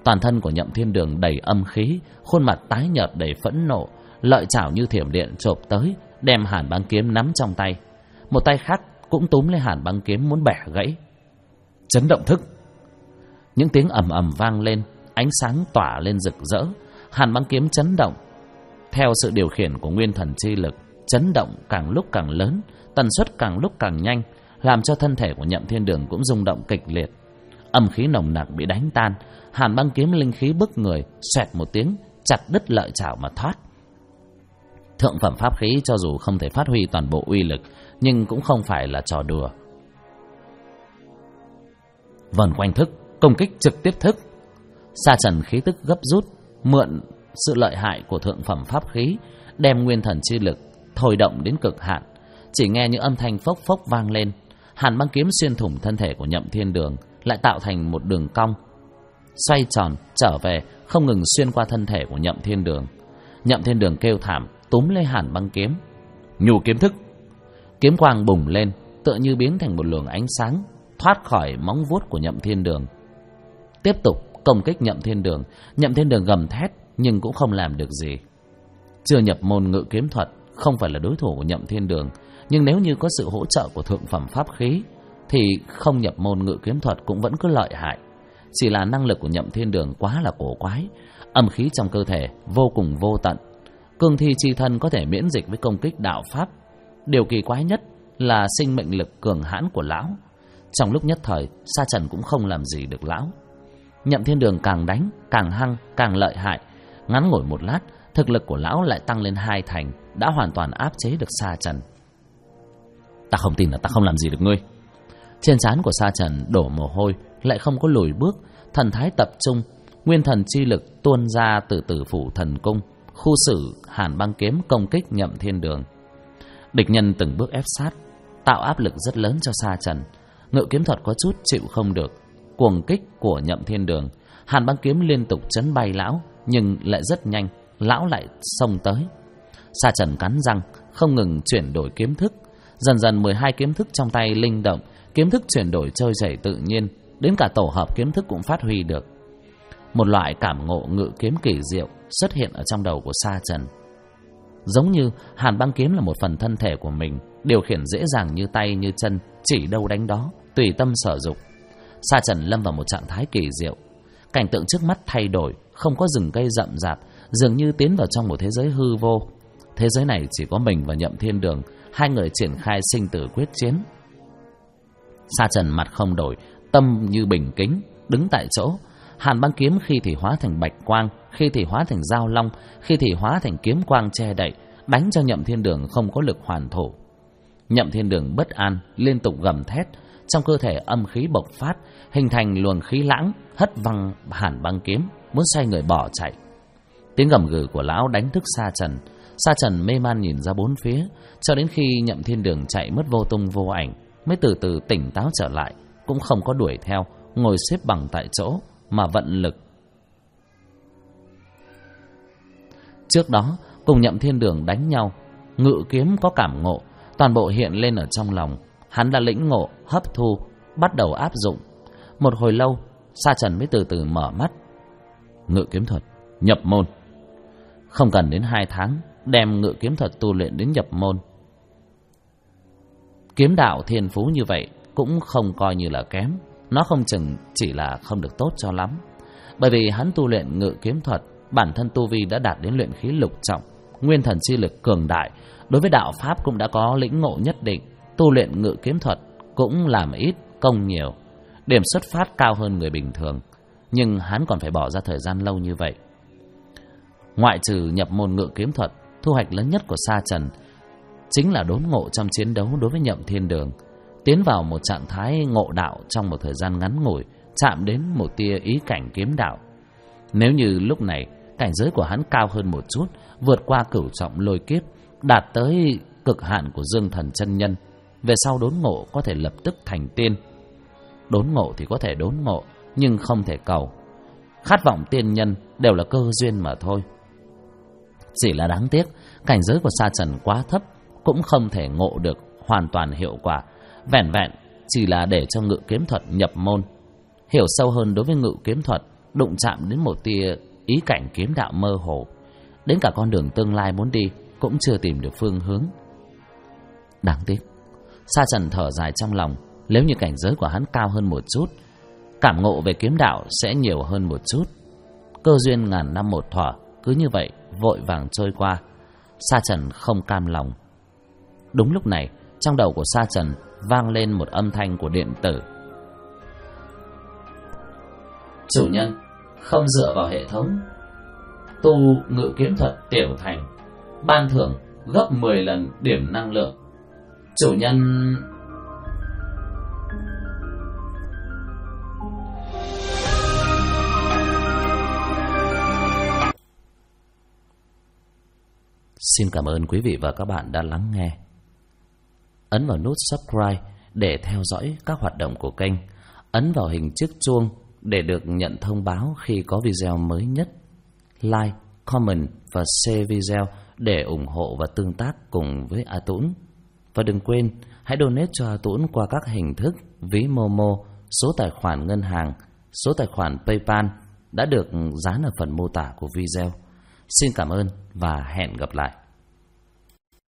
Toàn thân của Nhậm Thiên Đường đầy âm khí, khuôn mặt tái nhợt đầy phẫn nộ, lợi chảo như thiểm điện chộp tới, đem hàn băng kiếm nắm trong tay. Một tay khác cũng túm lấy hàn băng kiếm muốn bẻ gãy. Chấn động thức. Những tiếng ầm ầm vang lên, ánh sáng tỏa lên rực rỡ. Hàn băng kiếm chấn động theo sự điều khiển của nguyên thần chi lực, chấn động càng lúc càng lớn, tần suất càng lúc càng nhanh, làm cho thân thể của Nhậm Thiên Đường cũng rung động kịch liệt. Âm khí nồng nặc bị đánh tan, hàn băng kiếm linh khí bức người, xoẹt một tiếng chặt đứt lợi chảo mà thoát. Thượng phẩm pháp khí cho dù không thể phát huy toàn bộ uy lực, nhưng cũng không phải là trò đùa. Vần quanh thức, công kích trực tiếp thức. Sa Trần khí tức gấp rút, mượn sự lợi hại của thượng phẩm pháp khí, đem nguyên thần chi lực thôi động đến cực hạn. Chỉ nghe những âm thanh phốc phốc vang lên, hàn băng kiếm xuyên thủng thân thể của Nhậm Thiên Đường, lại tạo thành một đường cong xoay tròn trở về, không ngừng xuyên qua thân thể của Nhậm Thiên Đường. Nhậm Thiên Đường kêu thảm, túm lấy hàn băng kiếm. Nhu kiếm thức. Kiếm quang bùng lên, tựa như biến thành một luồng ánh sáng, thoát khỏi móng vuốt của Nhậm Thiên Đường, tiếp tục công kích Nhậm Thiên Đường. Nhậm Thiên Đường gầm thét nhưng cũng không làm được gì. Chưa nhập môn ngự kiếm thuật, không phải là đối thủ của Nhậm Thiên Đường, nhưng nếu như có sự hỗ trợ của thượng phẩm pháp khí thì không nhập môn ngự kiếm thuật cũng vẫn cứ lợi hại. Chỉ là năng lực của Nhậm Thiên Đường quá là cổ quái, âm khí trong cơ thể vô cùng vô tận, cương thi chi thân có thể miễn dịch với công kích đạo pháp. Điều kỳ quái nhất là sinh mệnh lực cường hãn của lão. Trong lúc nhất thời, Sa Trần cũng không làm gì được lão. Nhậm Thiên Đường càng đánh càng hăng, càng lợi hại. Ngắn ngủi một lát, thực lực của lão lại tăng lên 2 thành, đã hoàn toàn áp chế được Sa Trần. Ta không tin là ta không làm gì được ngươi. Trên trán của Sa Trần đổ mồ hôi, lại không có lùi bước, thần thái tập trung, nguyên thần chi lực tuôn ra từ Tử Phủ Thần Cung, khu xử hàn băng kiếm công kích Nhậm Thiên Đường. Địch nhân từng bước ép sát, tạo áp lực rất lớn cho Sa Trần. Ngự kiếm thuật có chút chịu không được cuồng kích của Nhậm Thiên Đường, hàn băng kiếm liên tục chấn bay lão, nhưng lại rất nhanh, lão lại xông tới. Sa Trần cắn răng, không ngừng chuyển đổi kiếm thức. Dần dần 12 kiếm thức trong tay linh động, kiếm thức chuyển đổi trôi chảy tự nhiên, đến cả tổ hợp kiếm thức cũng phát huy được. Một loại cảm ngộ ngự kiếm kỳ diệu xuất hiện ở trong đầu của Sa Trần. Giống như hàn băng kiếm là một phần thân thể của mình, điều khiển dễ dàng như tay như chân, chỉ đâu đánh đó, tùy tâm sở dụng. Sa Trần lâm vào một trạng thái kỳ diệu. Cảnh tượng trước mắt thay đổi, không có rừng cây rậm rạp, dường như tiến vào trong một thế giới hư vô. Thế giới này chỉ có mình và Nhậm Thiên Đường, hai người triển khai sinh tử quyết chiến. Sa Trần mặt không đổi, tâm như bình tĩnh, đứng tại chỗ. Hàn băng kiếm khi thì hóa thành bạch quang, khi thì hóa thành dao long, khi thì hóa thành kiếm quang che đậy, đánh cho Nhậm Thiên Đường không có lực hoàn thủ. Nhậm Thiên Đường bất an, liên tục gầm thét, trong cơ thể âm khí bộc phát, hình thành luồng khí lãng, hất văng hàn băng kiếm, muốn xoay người bỏ chạy. Tiếng gầm gừ của lão đánh thức Sa Trần. Sa Trần mê man nhìn ra bốn phía, cho đến khi Nhậm Thiên Đường chạy mất vô tung vô ảnh, mới từ từ tỉnh táo trở lại, cũng không có đuổi theo, ngồi xếp bằng tại chỗ mà vận lực. Trước đó cùng Nhậm Thiên Đường đánh nhau, ngự kiếm có cảm ngộ, toàn bộ hiện lên ở trong lòng. Hắn đã lĩnh ngộ, hấp thu, bắt đầu áp dụng. Một hồi lâu, Sa Trần mới từ từ mở mắt. Ngự kiếm thuật nhập môn. Không cần đến 2 tháng, đem ngự kiếm thuật tu luyện đến nhập môn. Kiếm đạo thiên phú như vậy cũng không coi như là kém, nó không chừng chỉ là không được tốt cho lắm. Bởi vì hắn tu luyện ngự kiếm thuật, bản thân tu vi đã đạt đến luyện khí lục trọng, nguyên thần chi lực cường đại, đối với đạo pháp cũng đã có lĩnh ngộ nhất định. Tu luyện ngự kiếm thuật cũng làm ít công nhiều, điểm xuất phát cao hơn người bình thường, nhưng hắn còn phải bỏ ra thời gian lâu như vậy. Ngoại trừ nhập môn ngự kiếm thuật, thu hoạch lớn nhất của Sa Trần chính là đốn ngộ trong chiến đấu đối với Nhậm Thiên Đường, tiến vào một trạng thái ngộ đạo trong một thời gian ngắn ngủi, chạm đến một tia ý cảnh kiếm đạo. Nếu như lúc này cảnh giới của hắn cao hơn một chút, vượt qua cửu trọng lôi kiếp, đạt tới cực hạn của Dương Thần chân nhân, về sau đốn ngộ có thể lập tức thành tiên. Đốn ngộ thì có thể đốn ngộ, nhưng không thể cầu. Khát vọng tiên nhân đều là cơ duyên mà thôi. Chỉ là đáng tiếc, cảnh giới của Sa Trần quá thấp, cũng không thể ngộ được hoàn toàn hiệu quả. Vẻn vẹn chỉ là để cho ngự kiếm thuật nhập môn, hiểu sâu hơn đối với ngự kiếm thuật, đụng chạm đến một tia ý cảnh kiếm đạo mơ hồ. Đến cả con đường tương lai muốn đi cũng chưa tìm được phương hướng. Đáng tiếc. Sa Trần thở dài trong lòng. Nếu như cảnh giới của hắn cao hơn một chút, cảm ngộ về kiếm đạo sẽ nhiều hơn một chút. Cơ duyên ngàn năm một thuở cứ như vậy vội vàng trôi qua. Sa Trần không cam lòng. Đúng lúc này, trong đầu của Sa Trần vang lên một âm thanh của điện tử. Chủ nhân, không dựa vào hệ thống, tu ngự kiếm thuật tiểu thành, ban thưởng gấp 10 lần điểm năng lượng. Chủ nhân... Xin cảm ơn quý vị và các bạn đã lắng nghe. Ấn vào nút subscribe để theo dõi các hoạt động của kênh. Ấn vào hình chiếc chuông để được nhận thông báo khi có video mới nhất. Like, comment và share video để ủng hộ và tương tác cùng với A Tũng. Và đừng quên, hãy donate cho A Tũng qua các hình thức ví Momo, số tài khoản ngân hàng, số tài khoản PayPal đã được dán ở phần mô tả của video. Xin cảm ơn và hẹn gặp lại.